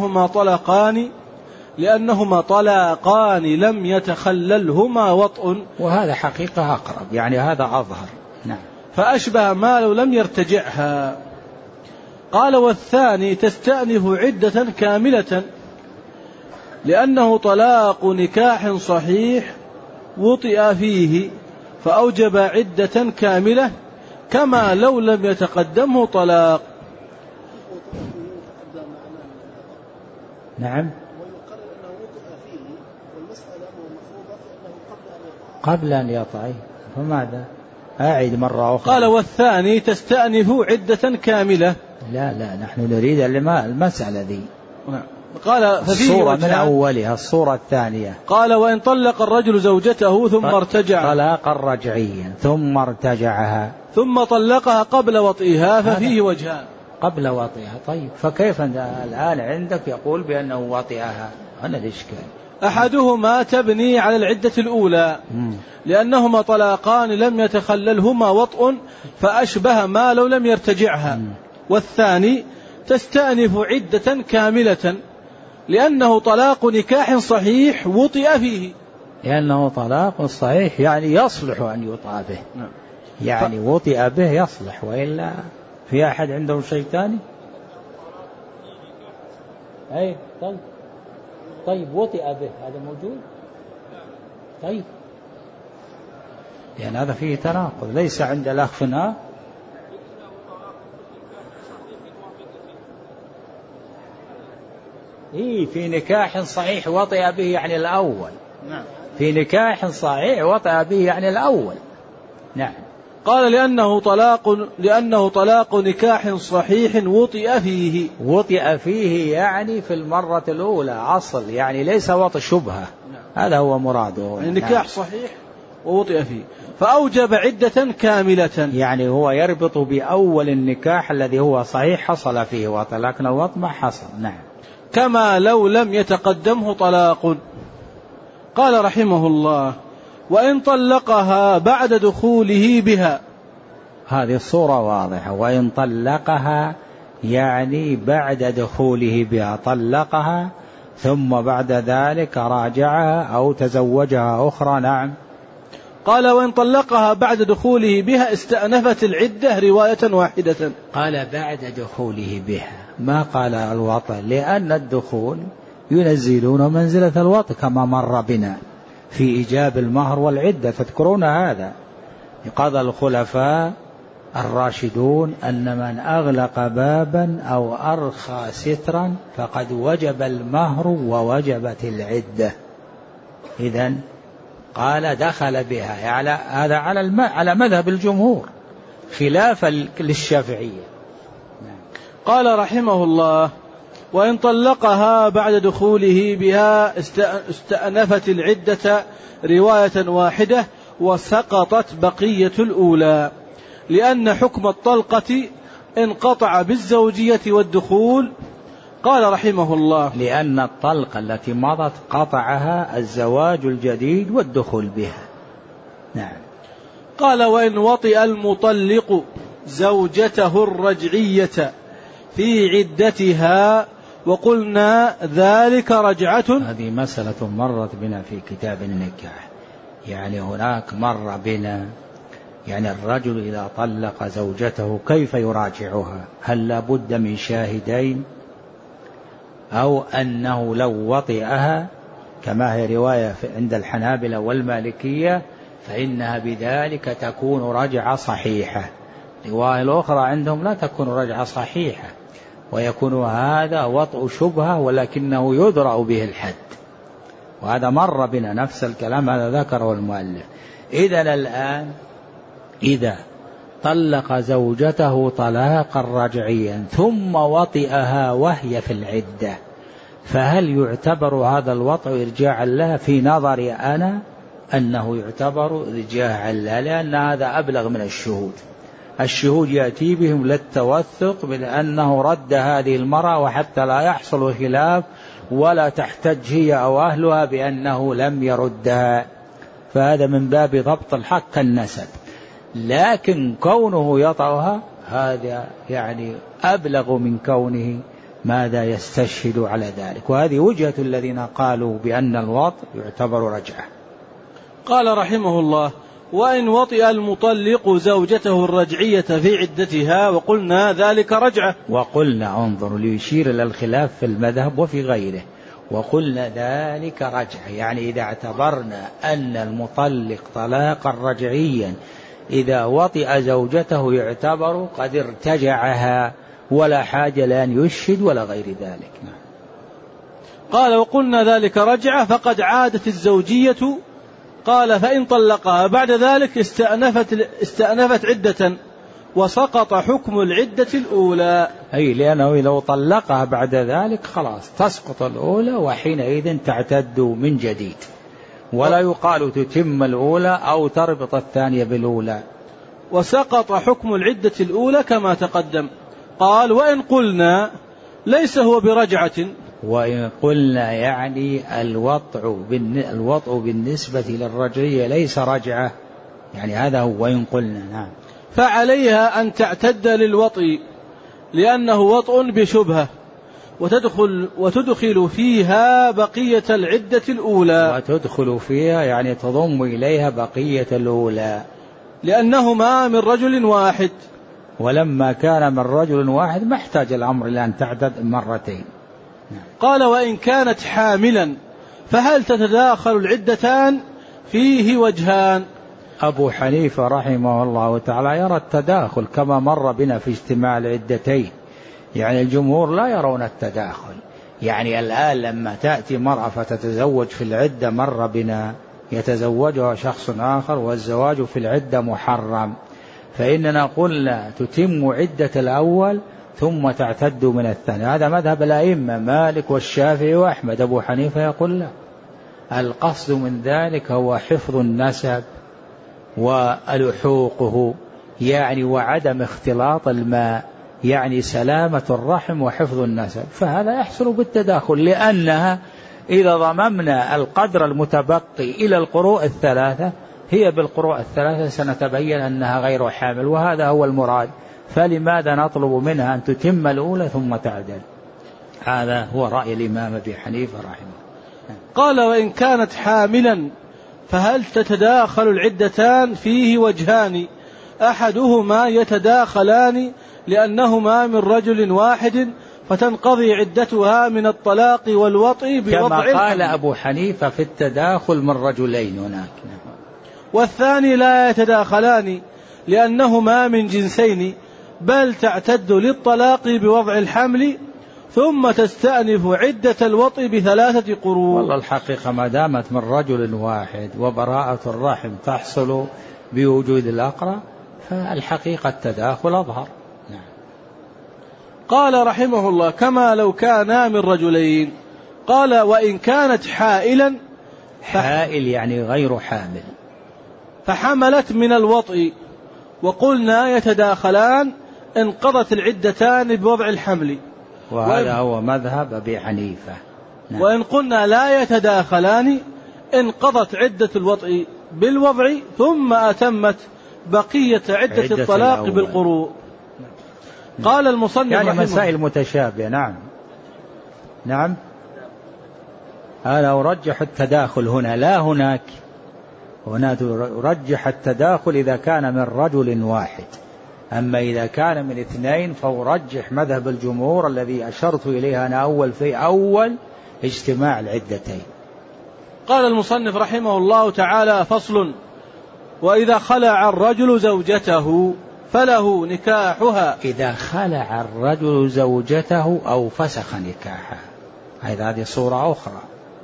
لأنهما طلاقان لم يتخللهما وطء، وهذا حقيقة أقرب، يعني هذا أظهر. نعم. فأشبه ما لو لم يرتجعها. قال: والثاني تستأنف عدة كاملة لأنه طلاق نكاح صحيح وطئ فيه فأوجب عدة كاملة كما لو لم يتقدمه طلاق. نعم. قبل أن يطأ، فماذا؟ أعيد مرة أخرى. قال: والثاني تستأنف عدة كاملة. لا، نحن نريد المسألة ذي. قال: الصورة من أولها، الصورة الثانية. قال: وإن طلق الرجل زوجته ثم ارتجع، طلاقا رجعيا ثم ارتجعها ثم طلقها قبل وطئها ففيه وجهان. قبل وطئها. طيب فكيف الآن عندك يقول بأنه وطئها؟ أنا الإشكال. أحدهما تبني على العدة الأولى لأنهما طلاقان لم يتخللهما وطء فأشبه ما لو لم يرتجعها. والثاني تستأنف عدة كاملة لأنه طلاق نكاح صحيح وطئ فيه. لأنه طلاق صحيح يعني يصلح أن يطأ به. يعني وطئ به يصلح، وإلا في أحد عنده شيء ثاني؟ أي طيب وطئ به هذا موجود؟ طيب يعني هذا فيه تناقض، ليس عند الأخ فناء. في نكاح صحيح وطئ به يعني الأول. نعم. في نكاح صحيح وطئ به يعني الأول. نعم. قال: لأنه طلاق نكاح صحيح وطئ فيه. وطئ فيه يعني في المرة الأولى أصل، يعني ليس وطئ شبهة. نعم. هذا هو مراده. يعني نكاح صحيح ووطئ فيه فأوجب عدة كاملة، يعني هو يربط بأول النكاح الذي هو صحيح حصل فيه وطئ، لكن الوطئ ما حصل. نعم. كما لو لم يتقدمه طلاق. قال رحمه الله: وإن طلقها بعد دخوله بها. هذه الصورة واضحة. وإن طلقها يعني بعد دخوله بها، طلقها ثم بعد ذلك راجعها أو تزوجها أخرى. نعم. قال: وإن طلقها بعد دخوله بها استأنفت العدة رواية واحدة. قال بعد دخوله بها، ما قال الوطء، لأن الدخول ينزلون منزلة الوطء كما مر بنا في إيجاب المهر والعدة، تذكرون هذا. قضى الخلفاء الراشدون أن من أغلق بابا أو أرخى سترا فقد وجب المهر ووجبت العدة. إذن قال دخل بها، يعني هذا على مذهب الجمهور خلافا للشافعية. قال رحمه الله: وإن طلقها بعد دخوله بها استأنفت العدة رواية واحدة وسقطت بقية الأولى، لأن حكم الطلقة انقطع بالزوجية والدخول. قال رحمه الله: لأن الطلقة التي مضت قطعها الزواج الجديد والدخول بها. نعم. قال: وإن وطئ المطلق زوجته الرجعية في عدتها وقلنا ذلك رجعة. هذه مسألة مرت بنا في كتاب النكاح، يعني هناك مر بنا، يعني الرجل إذا طلق زوجته كيف يراجعها؟ هل لابد من شاهدين، أو أنه لو وطئها كما هي رواية عند الحنابلة والمالكية فإنها بذلك تكون رجعة صحيحة. رواية الأخرى عندهم لا تكون رجعة صحيحة، ويكون هذا وطء شبهة ولكنه يدرأ به الحد. وهذا مر بنا نفس الكلام، هذا ذكره المؤلف. إذن الآن إذا طلق زوجته طلاقا رجعيا ثم وطئها وهي في العدة، فهل يعتبر هذا الوطء إرجاعا لها؟ في نظري أنا أنه يعتبر إرجاعا لها، لأن هذا أبلغ من الشهود. الشهود يأتي بهم للتوثق من أنه رد هذه المرأة، وحتى لا يحصل خلاف ولا تحتج هي أو أهلها بأنه لم يردها، فهذا من باب ضبط الحق كالنسب. لكن كونه يطأها هذا يعني أبلغ من كونه ماذا يستشهد على ذلك، وهذه وجهة الذين قالوا بأن الوطء يعتبر رجعة. قال رحمه الله: وإن وطئ المطلق زوجته الرجعية في عدتها وقلنا ذلك رجعة. وقلنا، انظروا ليشير إلى الخلاف في المذهب وفي غيره، وقلنا ذلك رجعة، يعني إذا اعتبرنا أن المطلق طلاقا رجعيا إذا وطئ زوجته يعتبر قد ارتجعها ولا حاجة لأن يشهد ولا غير ذلك. قال: وقلنا ذلك رجعة فقد عادت الزوجية. قال: فإن طلقها بعد ذلك استأنفت عدة وسقط حكم العدة الأولى. أي لأنه لو طلقها بعد ذلك خلاص تسقط الأولى، وحينئذ تعتد من جديد، ولا يقال تتم الأولى أو تربط الثانية بالأولى. وسقط حكم العدة الأولى كما تقدم. قال: وإن قلنا ليس هو برجعة. وإن قلنا يعني الوطء بالنسبة للرجعية ليس رجعة، يعني هذا هو وإن قلنا. نعم. فعليها أن تعتد للوطء لأنه وطء بشبهة، وتدخل فيها بقية العدة الأولى. وتدخل فيها يعني تضم إليها بقية الأولى، لأنهما من رجل واحد، ولما كان من رجل واحد ما احتاج الأمر إلى أن تعدد مرتين. قال: وإن كانت حاملا فهل تتداخل العدتان؟ فيه وجهان. أبو حنيفة رحمه الله تعالى يرى التداخل كما مر بنا في اجتماع العدتين، يعني الجمهور لا يرون التداخل. يعني الآن لما تأتي مرأة فتتزوج في العدة، مر بنا يتزوجها شخص آخر والزواج في العدة محرم، فإننا قلنا تتم عدة الأول ثم تعتد من الثاني. هذا مذهب الأئمة مالك والشافعي وأحمد. أبو حنيفة يقول لا، القصد من ذلك هو حفظ النسب وألحوقه، يعني وعدم اختلاط الماء. يعني سلامة الرحم وحفظ النسب، فهذا يحصل بالتداخل، لأنها إذا ضممنا القدر المتبقي إلى القروء الثلاثة هي بالقروء الثلاثة سنتبين أنها غير حامل، وهذا هو المراد. فلماذا نطلب منها أن تتم الأولى ثم تعدل؟ هذا هو رأي الإمام أبي حنيفة رحمه الله. قال: وإن كانت حاملا فهل تتداخل العدتان؟ فيه وجهان، أحدهما يتداخلان لأنهما من رجل واحد فتنقضي عدتها من الطلاق والوطء بوضع كما قال أبو حنيفة في التداخل من رجلين هناك. والثاني لا يتداخلان لأنهما من جنسين، بل تعتد للطلاق بوضع الحمل ثم تستأنف عدة الوطء ب3 قروء. والله الحقيقة ما دامت من رجل واحد وبراءة الرحم تحصل بوجود الأقرى فالحقيقة التداخل أظهر. نعم. قال رحمه الله: كما لو كانا من رجلين. قال: وإن كانت حائلا، حائل يعني غير حامل، فحملت من الوطء وقلنا يتداخلان، انقضت العدتان بوضع الحمل، وهذا هو مذهب أبي حنيفة. نعم. وإن قلنا لا يتداخلان انقضت عدة الوطء بالوضع ثم أتمت بقية عدة الطلاق بالقروء. قال المصنف يعني مسائل متشابهة. نعم نعم. هذا أرجح التداخل هنا لا هناك. هنا ترجح التداخل إذا كان من رجل واحد، أما إذا كان من 2 فأرجح مذهب الجمهور الذي أشرت إليه أنا في أول اجتماع العدتين. قال المصنف رحمه الله تعالى: فصل: وإذا خلع الرجل زوجته فله نكاحها. إذا خلع الرجل زوجته أو فسخ نكاحها، هذه صورة أخرى.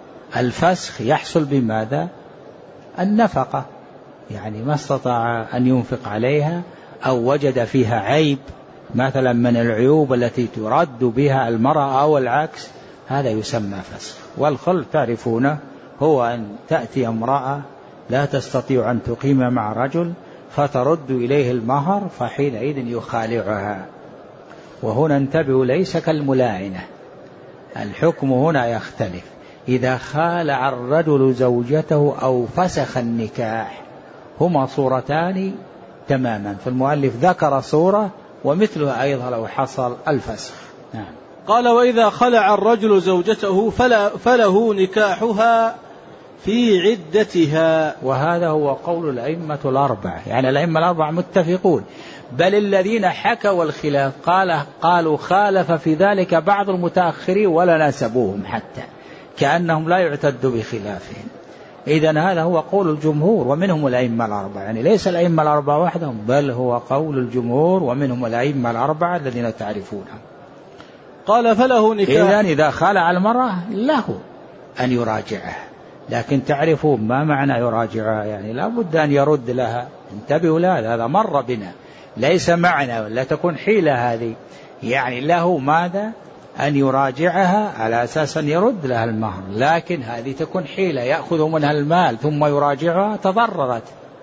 الفسخ يحصل بماذا؟ النفقة، يعني ما استطاع أن ينفق عليها أو وجد فيها عيب مثلا من العيوب التي ترد بها المرأة أو العكس، هذا يسمى فسخ. والخلع تعرفونه هو أن تأتي امرأة لا تستطيع أن تقيم مع رجل فترد إليه المهر، فحينئذ يخالعها. وهنا انتبهوا، ليس كالملاعنة، الحكم هنا يختلف. إذا خالع الرجل زوجته أو فسخ النكاح هما صورتان تماما، فالمؤلف ذكر صورة ومثلها أيضا لو حصل الفسخ. نعم. قال: وإذا خلع الرجل زوجته فله نكاحها في عدتها. وهذا هو قول الأئمة الأربعة، يعني الأئمة الأربعة متفقون، بل الذين حكوا الخلاف قالوا خالف في ذلك بعض المتأخرين ولا نسبوهم حتى كأنهم لا يعتد بخلافهم. إذن هذا هو قول الجمهور ومنهم الأئمة الأربعة، يعني ليس الأئمة الأربعة وحدهم، بل هو قول الجمهور ومنهم الأئمة الأربعة الذين تعرفونهم. قال: فله نكاح. إذن إذا خلع المرأة له أن يراجعها، لكن تعرفون ما معنى يراجعها؟ يعني لا بد أن يرد لها. انتبهوا لهذا، هذا مر بنا، ليس معنى ولا تكون حيلة هذه، يعني له ماذا؟ أن يراجعها على أساس أن يرد لها المهر، لكن هذه تكون حيلة يأخذ منها المال ثم يراجعها، تضررت.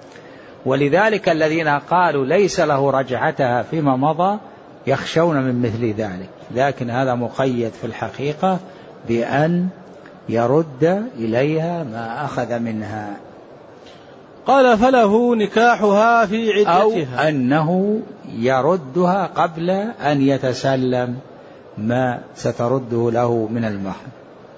ولذلك الذين قالوا ليس له رجعتها فيما مضى يخشون من مثل ذلك، لكن هذا مقيد في الحقيقة بأن يرد إليها ما أخذ منها. قال: فله نكاحها في عدتها، أو أنه يردها قبل أن يتسلم ما سترده له من المهر،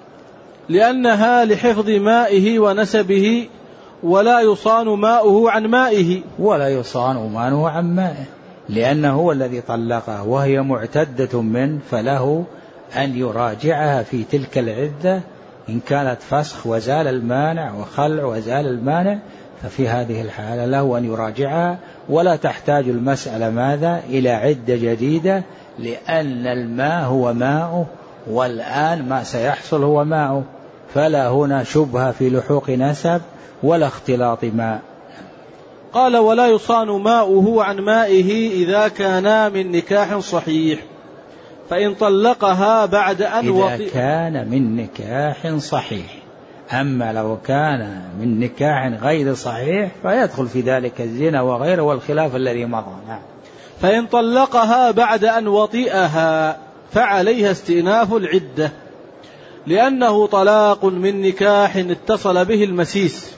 لأنها لحفظ مائه ونسبه ولا يصان ماؤه عن مائه. ولا يصان ماؤه عن مائه، لأنه هو الذي طلقها وهي معتدة منه، فله أن يراجعها في تلك العدة إن كانت فسخ وزال المانع وخلع وزال المانع، ففي هذه الحالة له أن يراجعها، ولا تحتاج المسألة ماذا؟ إلى عدة جديدة، لأن الماء هو ماؤه والآن ما سيحصل هو ماؤه، فلا هنا شبهة في لحوق نسب ولا اختلاط ماء. قال: ولا يصان ماؤه عن مائه إذا كان من نكاح صحيح، فإن طلقها بعد أن إذا كان من نكاح صحيح. أما لو كان من نكاح غير صحيح فيدخل في ذلك الزنا وغيره والخلاف الذي مضى. نعم. فإن طلقها بعد أن وطئها فعليها استئناف العدة، لأنه طلاق من نكاح اتصل به المسيس.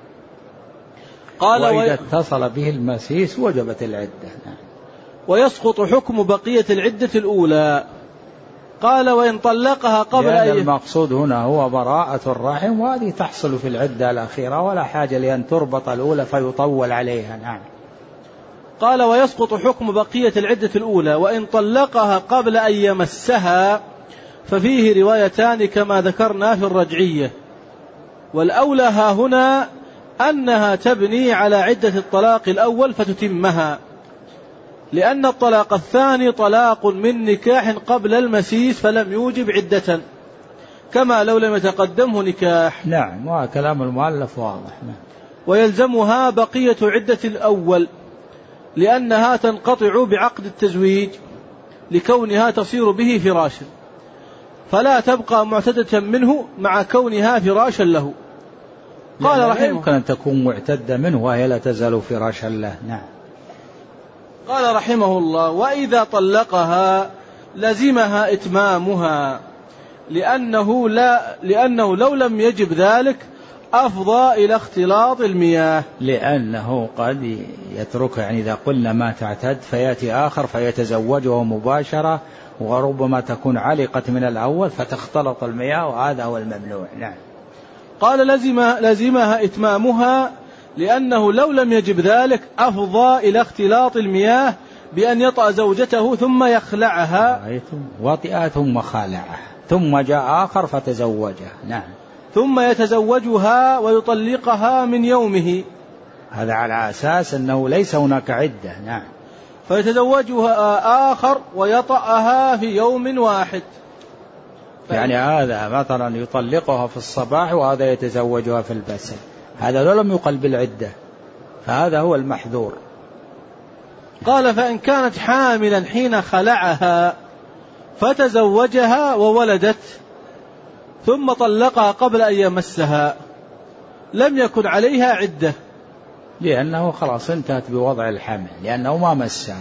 قال وإذا اتصل به المسيس وجبت العدة. ويسقط حكم بقية العدة الأولى. قال وإن طلقها قبل لأن المقصود هنا هو براءة الرحم، وهذه تحصل في العدة الأخيرة ولا حاجة لأن تربط الأولى فيطول عليها. نعم. قال ويسقط حكم بقية العدة الأولى. وإن طلقها قبل أن يمسها ففيه روايتان كما ذكرنا في الرجعية، والأولى ها هنا أنها تبني على عدة الطلاق الأول فتتمها، لأن الطلاق الثاني طلاق من نكاح قبل المسيس فلم يوجب عدة، كما لو لم يتقدمه نكاح. نعم، وكلام المؤلف واضح. ويلزمها بقية عدة الأول، لأنها تنقطع بعقد التزويج لكونها تصير به فراشا، فلا تبقى معتدة منه مع كونها فراشا له. قال رحمه يمكن أن تكون معتدة منه وهي لا تزال فراشا له. نعم. قال رحمه الله وإذا طلقها لزمها إتمامها، لأنه لو لم يجب ذلك أفضى إلى اختلاط المياه، لأنه قد يتركها، يعني إذا قلنا ما تعتد فيأتي آخر فيتزوجه مباشرة، وربما تكون علقت من الأول فتختلط المياه، وهذا هو الممنوع. نعم. قال لزمها إتمامها، لأنه لو لم يجب ذلك أفضى إلى اختلاط المياه بأن يطأ زوجته ثم يخلعها. وطئها ثم خالعها ثم جاء آخر فتزوجها. نعم. ثم يتزوجها ويطلقها من يومه، هذا على أساس أنه ليس هناك عدة. نعم. فيتزوجها آخر ويطأها في يوم واحد، يعني هذا مثلا يطلقها في الصباح وهذا يتزوجها في المساء، هذا لو لم يقل بالعدة، فهذا هو المحذور. قال فإن كانت حاملا حين خلعها فتزوجها وولدت ثم طلقها قبل أن يمسها لم يكن عليها عدة، لأنه خلاص انتهت بوضع الحمل، لأنه ما مسها،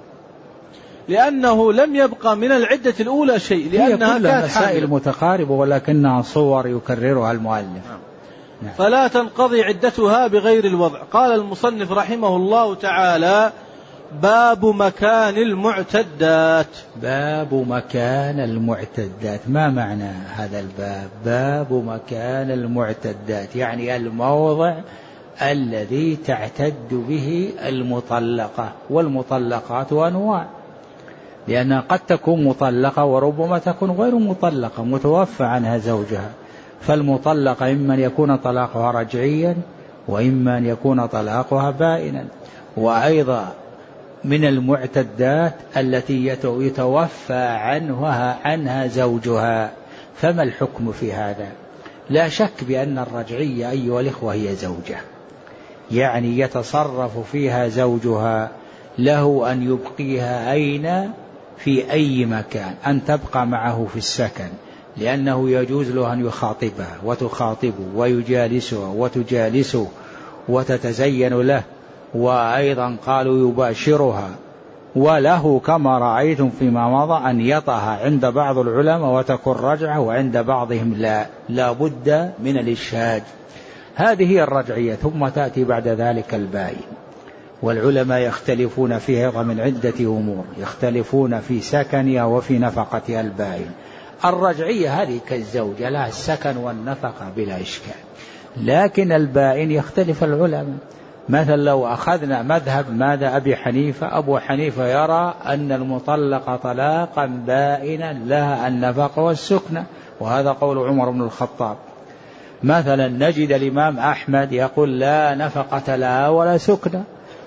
لأنه لم يبقى من العدة الأولى شيء، لأنها كانت مسائل متقاربة ولكنها صور يكررها المؤلف. نعم. فلا تنقضي عدتها بغير الوضع. قال المصنف رحمه الله تعالى باب مكان المعتدات. باب مكان المعتدات، ما معنى هذا الباب؟ باب مكان المعتدات يعني الموضع الذي تعتد به المطلقة، والمطلقات أنواع، لأنها قد تكون مطلقة وربما تكون غير مطلقة متوفى عنها زوجها، فالمطلقة إما أن يكون طلاقها رجعيا وإما أن يكون طلاقها بائنا. وأيضا من المعتدات التي يتوفى عنها زوجها، فما الحكم في هذا؟ لا شك بأن الرجعية أيها الإخوة هي زوجة، يعني يتصرف فيها زوجها، له أن يبقيها أين في أي مكان، أن تبقى معه في السكن، لأنه يجوز له أن يخاطبها وتخاطبه ويجالسها وتجالسه وتتزين له، وأيضا قالوا يباشرها، وله كما رأيتم فيما مضى أن يطأها عند بعض العلماء وتكون رجعة، وعند بعضهم لا بد من الإشهاد. هذه هي الرجعية. ثم تأتي بعد ذلك البائن، والعلماء يختلفون فيها من عدة أمور، يختلفون في سكنها وفي نفقتها. البائن الرجعية هذه كالزوجة لها السكن والنفقة بلا إشكال، لكن البائن يختلف العلماء. مثلا لو أخذنا مذهب ماذا أبي حنيفة، أبو حنيفة يرى أن المطلقة طلاقا بائنا لها النفقة والسكنة، وهذا قول عمر بن الخطاب. مثلا نجد الإمام أحمد يقول لا نفقة لها ولا سكنة،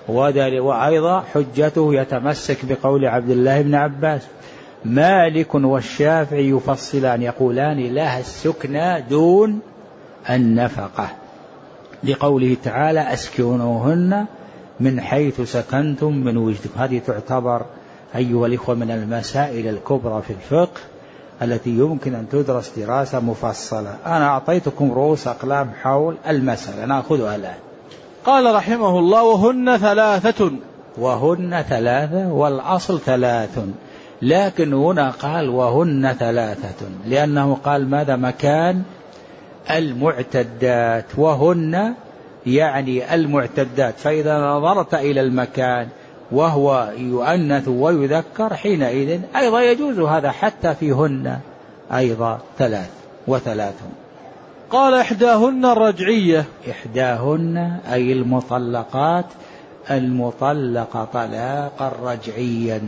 وأيضا حجته يتمسك بقول عبد الله بن عباس. مالك والشافعي يفصلان يقولان لها السكنة دون النفقة، لقوله تعالى أسكنوهن من حيث سكنتم من وجدكم. هذه تعتبر أيها الإخوة من المسائل الكبرى في الفقه التي يمكن أن تدرس دراسة مفصلة. أنا أعطيتكم رؤوس أقلام حول المسألة، نأخذها الآن. قال رحمه الله وهن ثلاثة، وهن 3 والأصل 3، لكن هنا قال وهن 3 لأنه قال ماذا؟ مكان المعتدات، وهن يعني المعتدات، فإذا نظرت إلى المكان وهو يؤنث ويذكر حينئذ أيضا يجوز هذا حتى فيهن أيضا 3 و3. قال إحداهن الرجعية. إحداهن أي المطلقات، المطلقة طلاقا رجعيا.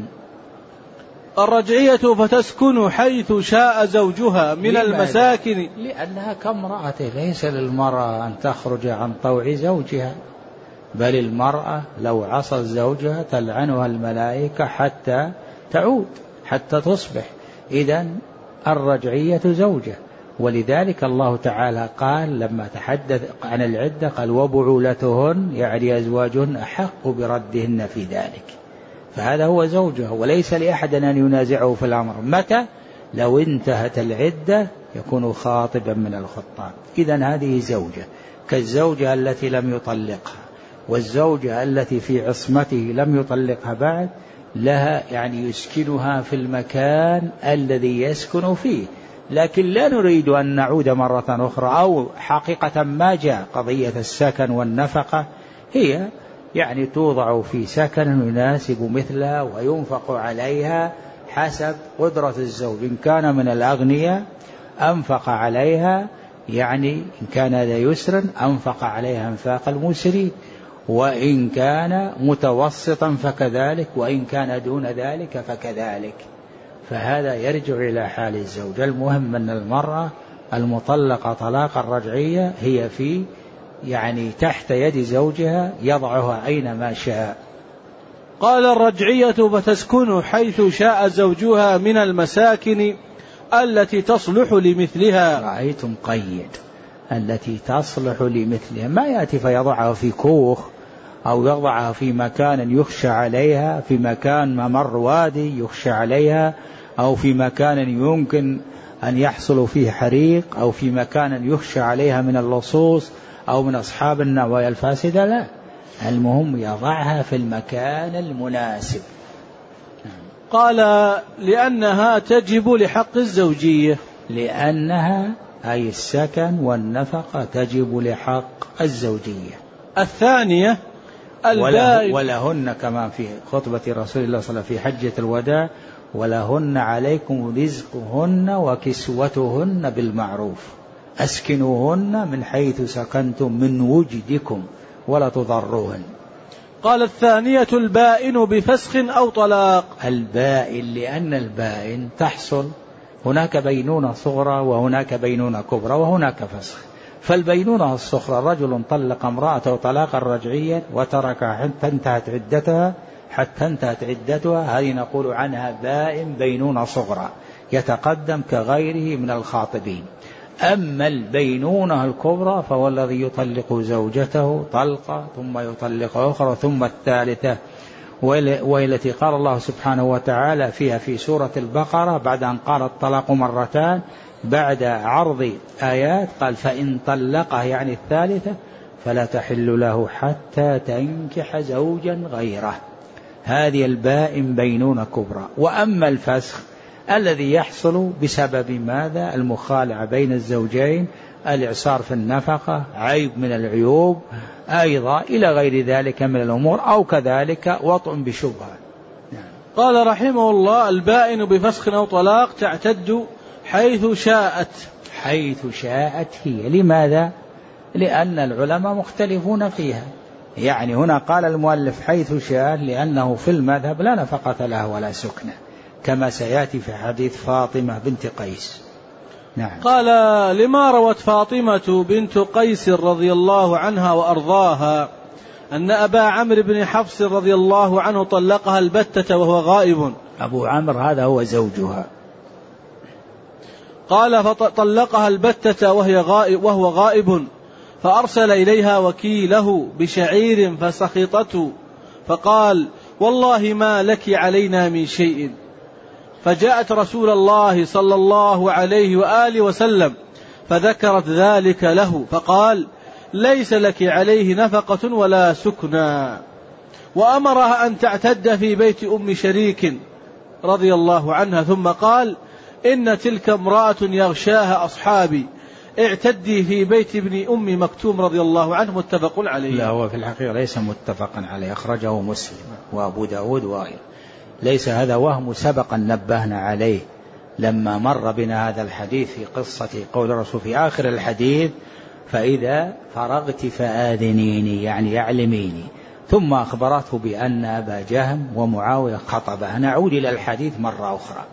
الرجعية فتسكن حيث شاء زوجها من المساكن، لأنها كامرأة، ليس للمرأة أن تخرج عن طوع زوجها، بل المرأة لو عصت زوجها تلعنها الملائكة حتى تعود، حتى تصبح. إذن الرجعية زوجة، ولذلك الله تعالى قال لما تحدث عن العدة قال وبعولتهن يعني أزواجهن أحق بردهن في ذلك، فهذا هو زوجها، وليس لأحد أن ينازعه في الأمر. متى؟ لو انتهت العدة يكون خاطبا من الخطاب. إذن هذه زوجة كالزوجة التي لم يطلقها، والزوجة التي في عصمته لم يطلقها بعد لها يعني يسكنها في المكان الذي يسكن فيه، لكن لا نريد أن نعود مرة أخرى، أو حقيقة ما جاء قضية السكن والنفقة هي يعني توضع في سكن يناسب مثلها وينفق عليها حسب قدرة الزوج، إن كان من الأغنياء أنفق عليها، يعني إن كان ذا يسر أنفق عليها أنفاق المسرين، وإن كان متوسطا فكذلك، وإن كان دون ذلك فكذلك، فهذا يرجع إلى حال الزوج. المهم أن المرأة المطلقة طلاقا رجعية هي في يعني تحت يد زوجها يضعها أينما شاء. قال الرجعية فتسكن حيث شاء زوجها من المساكن التي تصلح لمثلها. رأيتم قيد التي تصلح لمثلها، ما يأتي فيضعها في كوخ أو يضعها في مكان يخشى عليها، في مكان ممر وادي يخشى عليها، أو في مكان يمكن أن يحصل فيه حريق، أو في مكان يخشى عليها من اللصوص أو من أصحاب النوايا الفاسدة، لا، المهم يضعها في المكان المناسب. قال لأنها تجب لحق الزوجية. لأنها أي السكن والنفقة تجب لحق الزوجية. الثانية ولهن كما في خطبة رسول الله صلى الله عليه وسلم في حجة الوداع ولهن عليكم رزقهن وكسوتهن بالمعروف، أسكنوهن من حيث سكنتم من وجدكم ولا تضروهن. قال الثانية البائن بفسخ أو طلاق. البائن لأن البائن تحصل هناك بينونة صغرى وهناك بينونة كبرى وهناك فسخ. فالبينونة الصغرى رجل طلق امرأته طلاقا رجعيا وتركها حتى انتهت عدتها، هذه نقول عنها بائن بينونة صغرى يتقدم كغيره من الخاطبين. أما البينونة الكبرى فهو الذي يطلق زوجته طلقة ثم يطلق أخرى ثم الثالثة، والتي قال الله سبحانه وتعالى فيها في سورة البقرة بعد أن قال الطلاق مرتان بعد عرض آيات قال فإن طلقه يعني الثالثة فلا تحل له حتى تنكح زوجا غيره. هذه البائن بينونة كبرى. وأما الفسخ الذي يحصل بسبب ماذا؟ المخالعة بين الزوجين، الإعصار في النفقة، عيب من العيوب أيضا إلى غير ذلك من الأمور، أو كذلك وطء بشبهة. قال رحمه الله البائن بفسخ أو طلاق تعتد حيث شاءت. حيث شاءت هي لماذا؟ لأن العلماء مختلفون فيها. يعني هنا قال المؤلف حيث شاء لأنه في المذهب لا نفقة له ولا سكنة كما سيأتي في حديث فاطمة بنت قيس. نعم. قال لما روت فاطمة بنت قيس رضي الله عنها وأرضاها أن أبا عمرو بن حفص رضي الله عنه طلقها البتة وهو غائب. أبو عمرو هذا هو زوجها. قال فطلقها البتة وهو غائب، فأرسل إليها وكيله بشعير فسخطته فقال والله ما لك علينا من شيء. فجاءت رسول الله صلى الله عليه وآله وسلم فذكرت ذلك له فقال ليس لك عليه نفقة ولا سكنى. وأمرها أن تعتد في بيت أم شريك رضي الله عنها، ثم قال: إن تلك امرأة يغشاها أصحابي، اعتدي في بيت ابن أم مكتوم رضي الله عنه. متفق عليه. لا، هو في الحقيقة ليس متفقا عليه، أخرجه مسلم وأبو داود وغيره. ليس هذا وهم سبقا نبهنا عليه لما مر بنا هذا الحديث في قصة قول الرسول في آخر الحديث: فإذا فرغت فآذنيني، يعني يعلميني. ثم أخبرته بأن أبا جهم ومعاوية خطبه. نعود إلى الحديث مرة أخرى.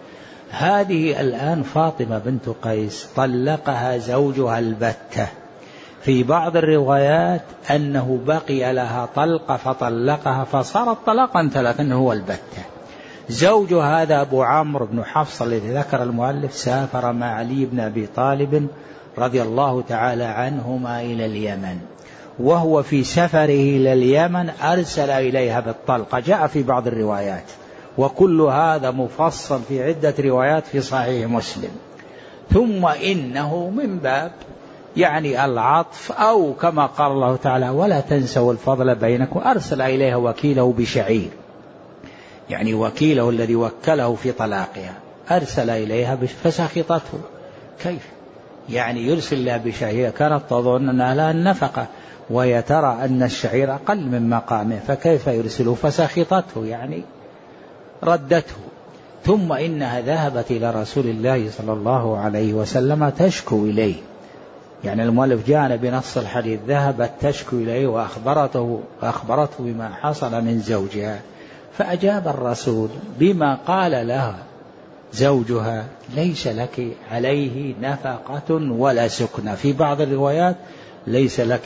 هذه الآن فاطمة بنت قيس طلقها زوجها البتة. في بعض الروايات أنه بقي لها طلقة فطلقها فصارت طلاقا ثلاثا، هو البتة. زوج هذا أبو عمرو بن حفص الذي ذكر المؤلف سافر مع علي بن أبي طالب رضي الله تعالى عنهما إلى اليمن، وهو في سفره إلى اليمن أرسل إليها بالطلقة، جاء في بعض الروايات، وكل هذا مفصل في عدة روايات في صحيح مسلم. ثم إنه من باب يعني العطف، أو كما قال الله تعالى: ولا تنسوا الفضل بينكم، أرسل إليها وكيله بشعير، يعني وكيله الذي وكله في طلاقها أرسل إليها فسخطته. كيف يعني يرسل لها بشعير؟ كانت تظن أنها لها النفقة، وهي ترى أن الشعير أقل من مقامه، فكيف يرسله؟ فسخطته، يعني ردته. ثم إنها ذهبت إلى رسول الله صلى الله عليه وسلم تشكو إليه، يعني المؤلف جاءنا بنص الحديث: ذهبت تشكو إليه وأخبرته بما حصل من زوجها. فأجاب الرسول بما قال لها زوجها: ليس لك عليه نفقة ولا سكنة. في بعض الروايات: ليس لك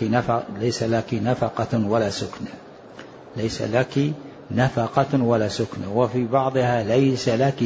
نفقة ولا سكنة، ليس لك نفقة ولا سكنة. وفي بعضها: ليس لك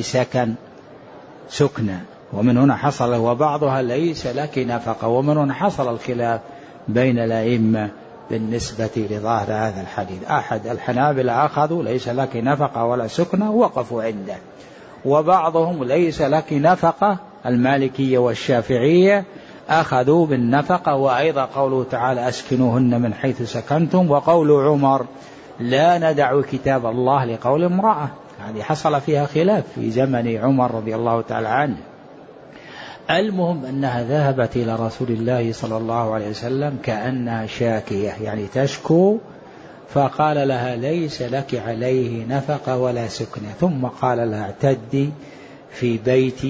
سكنة. ومن هنا حصل، وبعضها: ليس لك نفقة. ومن هنا حصل الخلاف بين الأئمة بالنسبة لظاهر هذا الحديث. أحد الحنابلة أخذوا: ليس لك نفقة ولا سكنة، وقفوا عنده. وبعضهم: ليس لك نفقة. المالكية والشافعية أخذوا بالنفقة. وأيضا قوله تعالى: أسكنوهن من حيث سكنتم. وقول عمر: لا ندع كتاب الله لقول امرأة. هذه حصل فيها خلاف في زمن عمر رضي الله تعالى عنه. المهم أنها ذهبت إلى رسول الله صلى الله عليه وسلم كأنها شاكية، يعني تشكو، فقال لها: ليس لك عليه نفقة ولا سكنة. ثم قال لها: اعتدي في بيت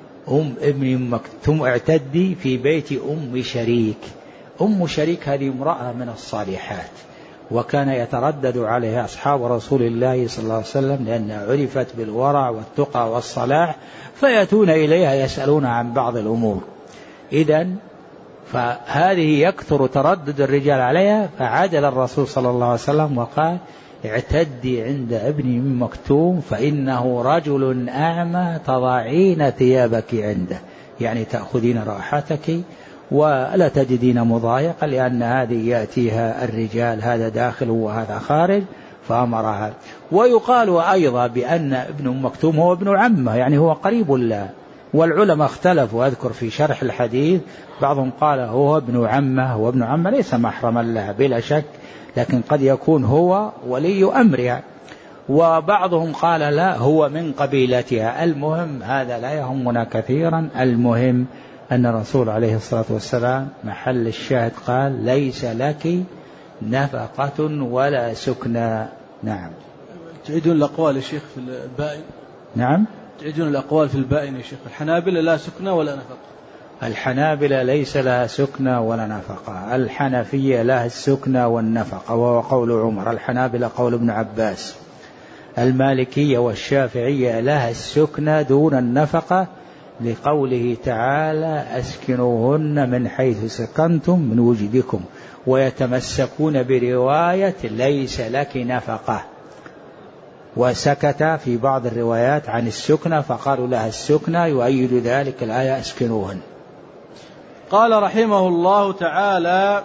اعتدي في بيت أم شريك. أم شريك هذه امرأة من الصالحات، وكان يتردد عليها أصحاب رسول الله صلى الله عليه وسلم لأنها عرفت بالورع والتقى والصلاح، فيأتون إليها يسألون عن بعض الأمور. إذن فهذه يكثر تردد الرجال عليها، فعدل الرسول صلى الله عليه وسلم وقال: اعتدي عند ابن أم مكتوم فإنه رجل أعمى تضعين ثيابك عنده، يعني تأخذين راحتك ولا تجدين مضايقة، لأن هذه يأتيها الرجال، هذا داخل وهذا خارج، فأمرها. ويقال أيضا بأن ابن أم مكتوم هو ابن عمه، يعني هو قريب له. والعلماء اختلفوا، أذكر في شرح الحديث بعضهم قال هو ابن عمه، وابن عمه ليس محرما لها بلا شك، لكن قد يكون هو ولي أمرها. وبعضهم قال لا، هو من قبيلتها. المهم هذا لا يهمنا كثيرا، المهم أن الرسول عليه الصلاة والسلام محل الشاهد قال: ليس لك نفقة ولا سكنى. نعم. تعيدون الأقوال يا شيخ في البائن؟ نعم، تعيدون الأقوال في البائن يا شيخ. الحنابلة لا سكنى ولا نفقة. الحنابلة ليس لها سكنى ولا نفقة. الحنفية لها السكنى والنفقة، وهو قول عمر. الحنابلة قول ابن عباس. المالكية والشافعية لها السكنى دون النفقة، لقوله تعالى: أسكنوهن من حيث سكنتم من وجدكم. ويتمسكون برواية ليس لك نفقة، وسكت في بعض الروايات عن السكنى فقالوا لها السكنى، يؤيد ذلك الآية: أسكنوهن. قال رحمه الله تعالى: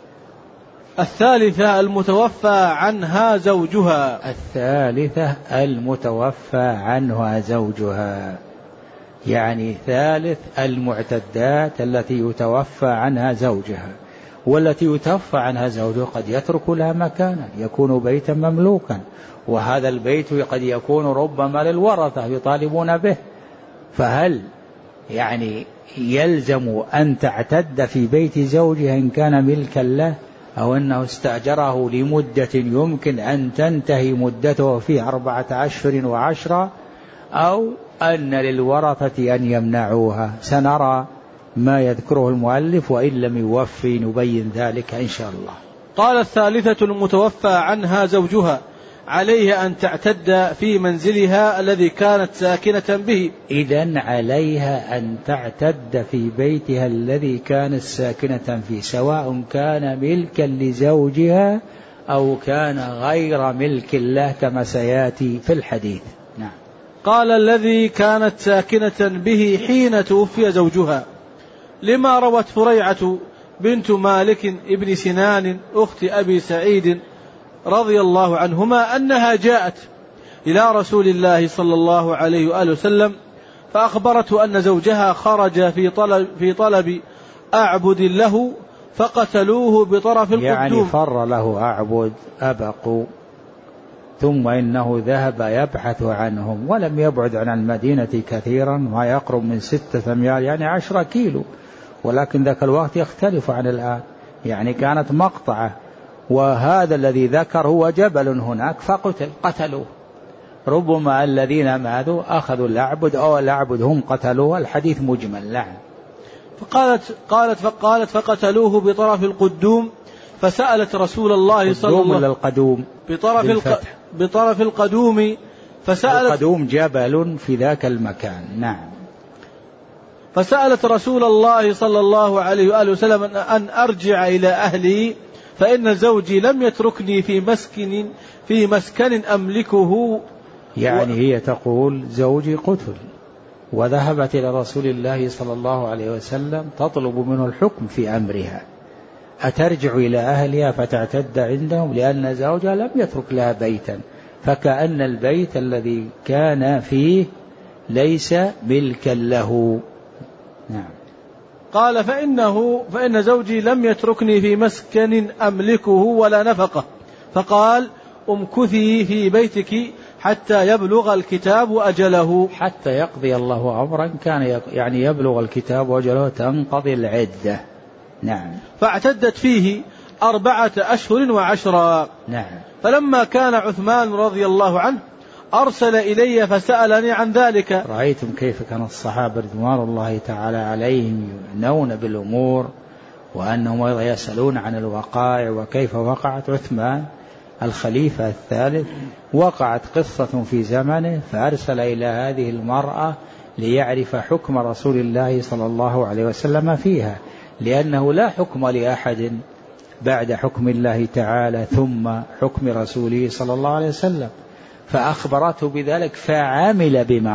الثالثة المتوفى عنها زوجها. الثالثة المتوفى عنها زوجها، يعني ثالث المعتدات التي يتوفى عنها زوجها. والتي يتوفى عنها زوجها قد يترك لها مكانا يكون بيتا مملوكا، وهذا البيت قد يكون ربما للورثة يطالبون به، فهل يعني يلزم أن تعتد في بيت زوجها إن كان ملكا له، أو أنه استأجره لمدة يمكن أن تنتهي مدته فيه 4 أشهر و10، أو أن للورثة أن يمنعوها؟ سنرى ما يذكره المؤلف، وإن لم يوفي نبين ذلك إن شاء الله. قال: الثالثة المتوفى عنها زوجها عليها أن تعتد في منزلها الذي كانت ساكنة به. إذن عليها أن تعتد في بيتها الذي كانت ساكنة فيه، سواء كان ملكا لزوجها أو كان غير ملك له كما سيأتي في الحديث. نعم. قال: الذي كانت ساكنة به حين توفي زوجها، لما روت فريعة بنت مالك ابن سنان أخت أبي سعيد رضي الله عنهما أنها جاءت إلى رسول الله صلى الله عليه وآله وسلم فأخبرته أن زوجها خرج في طلب أعبد له فقتلوه بطرف القدوم. يعني فر له أعبد أبقوا، ثم إنه ذهب يبحث عنهم، ولم يبعد عن المدينة كثيرا، ما يقرب من 6 أميال يعني 10 كيلو، ولكن ذاك الوقت يختلف عن الآن، يعني كانت مقطعة، وهذا الذي ذكر هو جبل هناك قتلوه، ربما الذين ماتوا أخذوا الأعبد أو الأعبد هم قتلوه، الحديث مجمل. نعم. فقالت فقتلوه بطرف القدوم، فسألت رسول الله صلى الله عليه وسلم بطرف القدوم، القدوم جبل في ذاك المكان. نعم. فسألت رسول الله صلى الله عليه وآله وسلم أن أرجع إلى أهلي، فإن زوجي لم يتركني في مسكن أملكه. يعني هي تقول زوجي قتل، وذهبت إلى رسول الله صلى الله عليه وسلم تطلب منه الحكم في أمرها، أترجع إلى أهلها فتعتد عندهم، لأن زوجها لم يترك لها بيتا، فكأن البيت الذي كان فيه ليس ملكا له. نعم. قال: فإن زوجي لم يتركني في مسكن أملكه ولا نفقه، فقال: امكثي في بيتك حتى يبلغ الكتاب أجله. حتى يقضي الله أمرا كان يعني يبلغ الكتاب أجله، تنقضي العدة. نعم. فاعتدت فيه 4 أشهر و10. نعم. فلما كان عثمان رضي الله عنه أرسل إلي فسألني عن ذلك. رأيتم كيف كان الصحابة رضوان الله تعالى عليهم يعنون بالأمور، وأنهم يسألون عن الوقائع، وكيف وقعت عثمان الخليفة الثالث، وقعت قصة في زمنه فأرسل إلى هذه المرأة ليعرف حكم رسول الله صلى الله عليه وسلم فيها، لأنه لا حكم لأحد بعد حكم الله تعالى ثم حكم رسوله صلى الله عليه وسلم، فأخبرته بذلك فعمل بما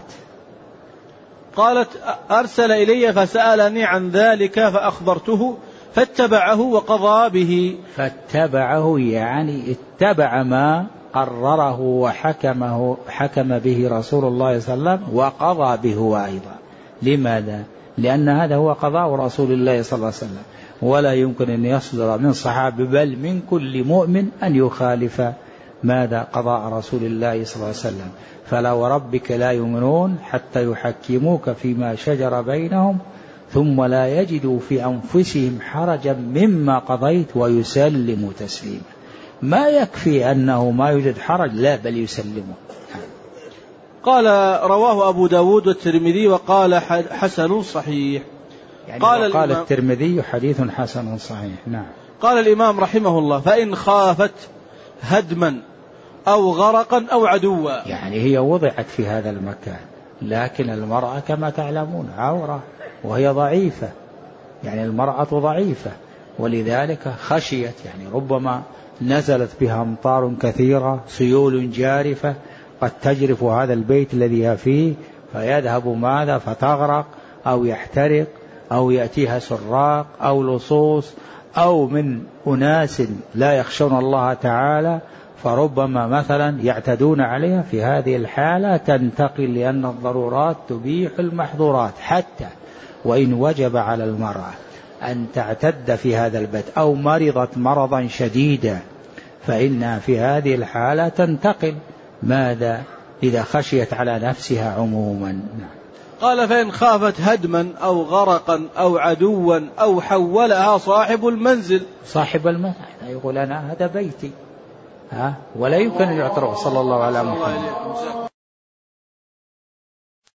قالت أرسل إلي فسألني عن ذلك فأخبرته فاتبعه وقضى به. فاتبعه يعني اتبع ما قرره حكم به رسول الله صلى الله عليه وسلم، وقضى به أيضا. لماذا؟ لأن هذا هو قضاء رسول الله صلى الله عليه وسلم، ولا يمكن أن يصدر من صحابة بل من كل مؤمن أن يخالف ماذا قضاء رسول الله صلى الله عليه وسلم. فلا وربك لا يؤمنون حتى يحكموك فيما شجر بينهم ثم لا يجدوا في أنفسهم حرجا مما قضيت ويسلموا تسليما. ما يكفي أنه ما يوجد حرج، لا بل يسلموا. قال: رواه أبو داود والترمذي وقال حسن صحيح. يعني قال الترمذي حديث حسن صحيح. نعم. قال الإمام رحمه الله: فإن خافت هدما أو غرقا أو عدوا. يعني هي وضعت في هذا المكان، لكن المرأة كما تعلمون عورة وهي ضعيفة، يعني المرأة ضعيفة، ولذلك خشيت، يعني ربما نزلت بها أمطار كثيرة، سيول جارفة قد تجرف هذا البيت الذي هي فيه، فيذهب ماذا فتغرق أو يحترق أو يأتيها سراق أو لصوص أو من أناس لا يخشون الله تعالى، فربما مثلا يعتدون عليها. في هذه الحالة تنتقل، لأن الضرورات تبيح المحظورات، حتى وإن وجب على المرأة أن تعتد في هذا البيت أو مرضت مرضا شديدا فإنها في هذه الحالة تنتقل. ماذا إذا خشيت على نفسها عموما؟ قال فإن خافت هدما أو غرقا أو عدوا أو حولها صاحب المنزل. صاحب المنزل يقول أنا هذا بيتي ولا يمكن أن يعترف. صلى الله على محمد.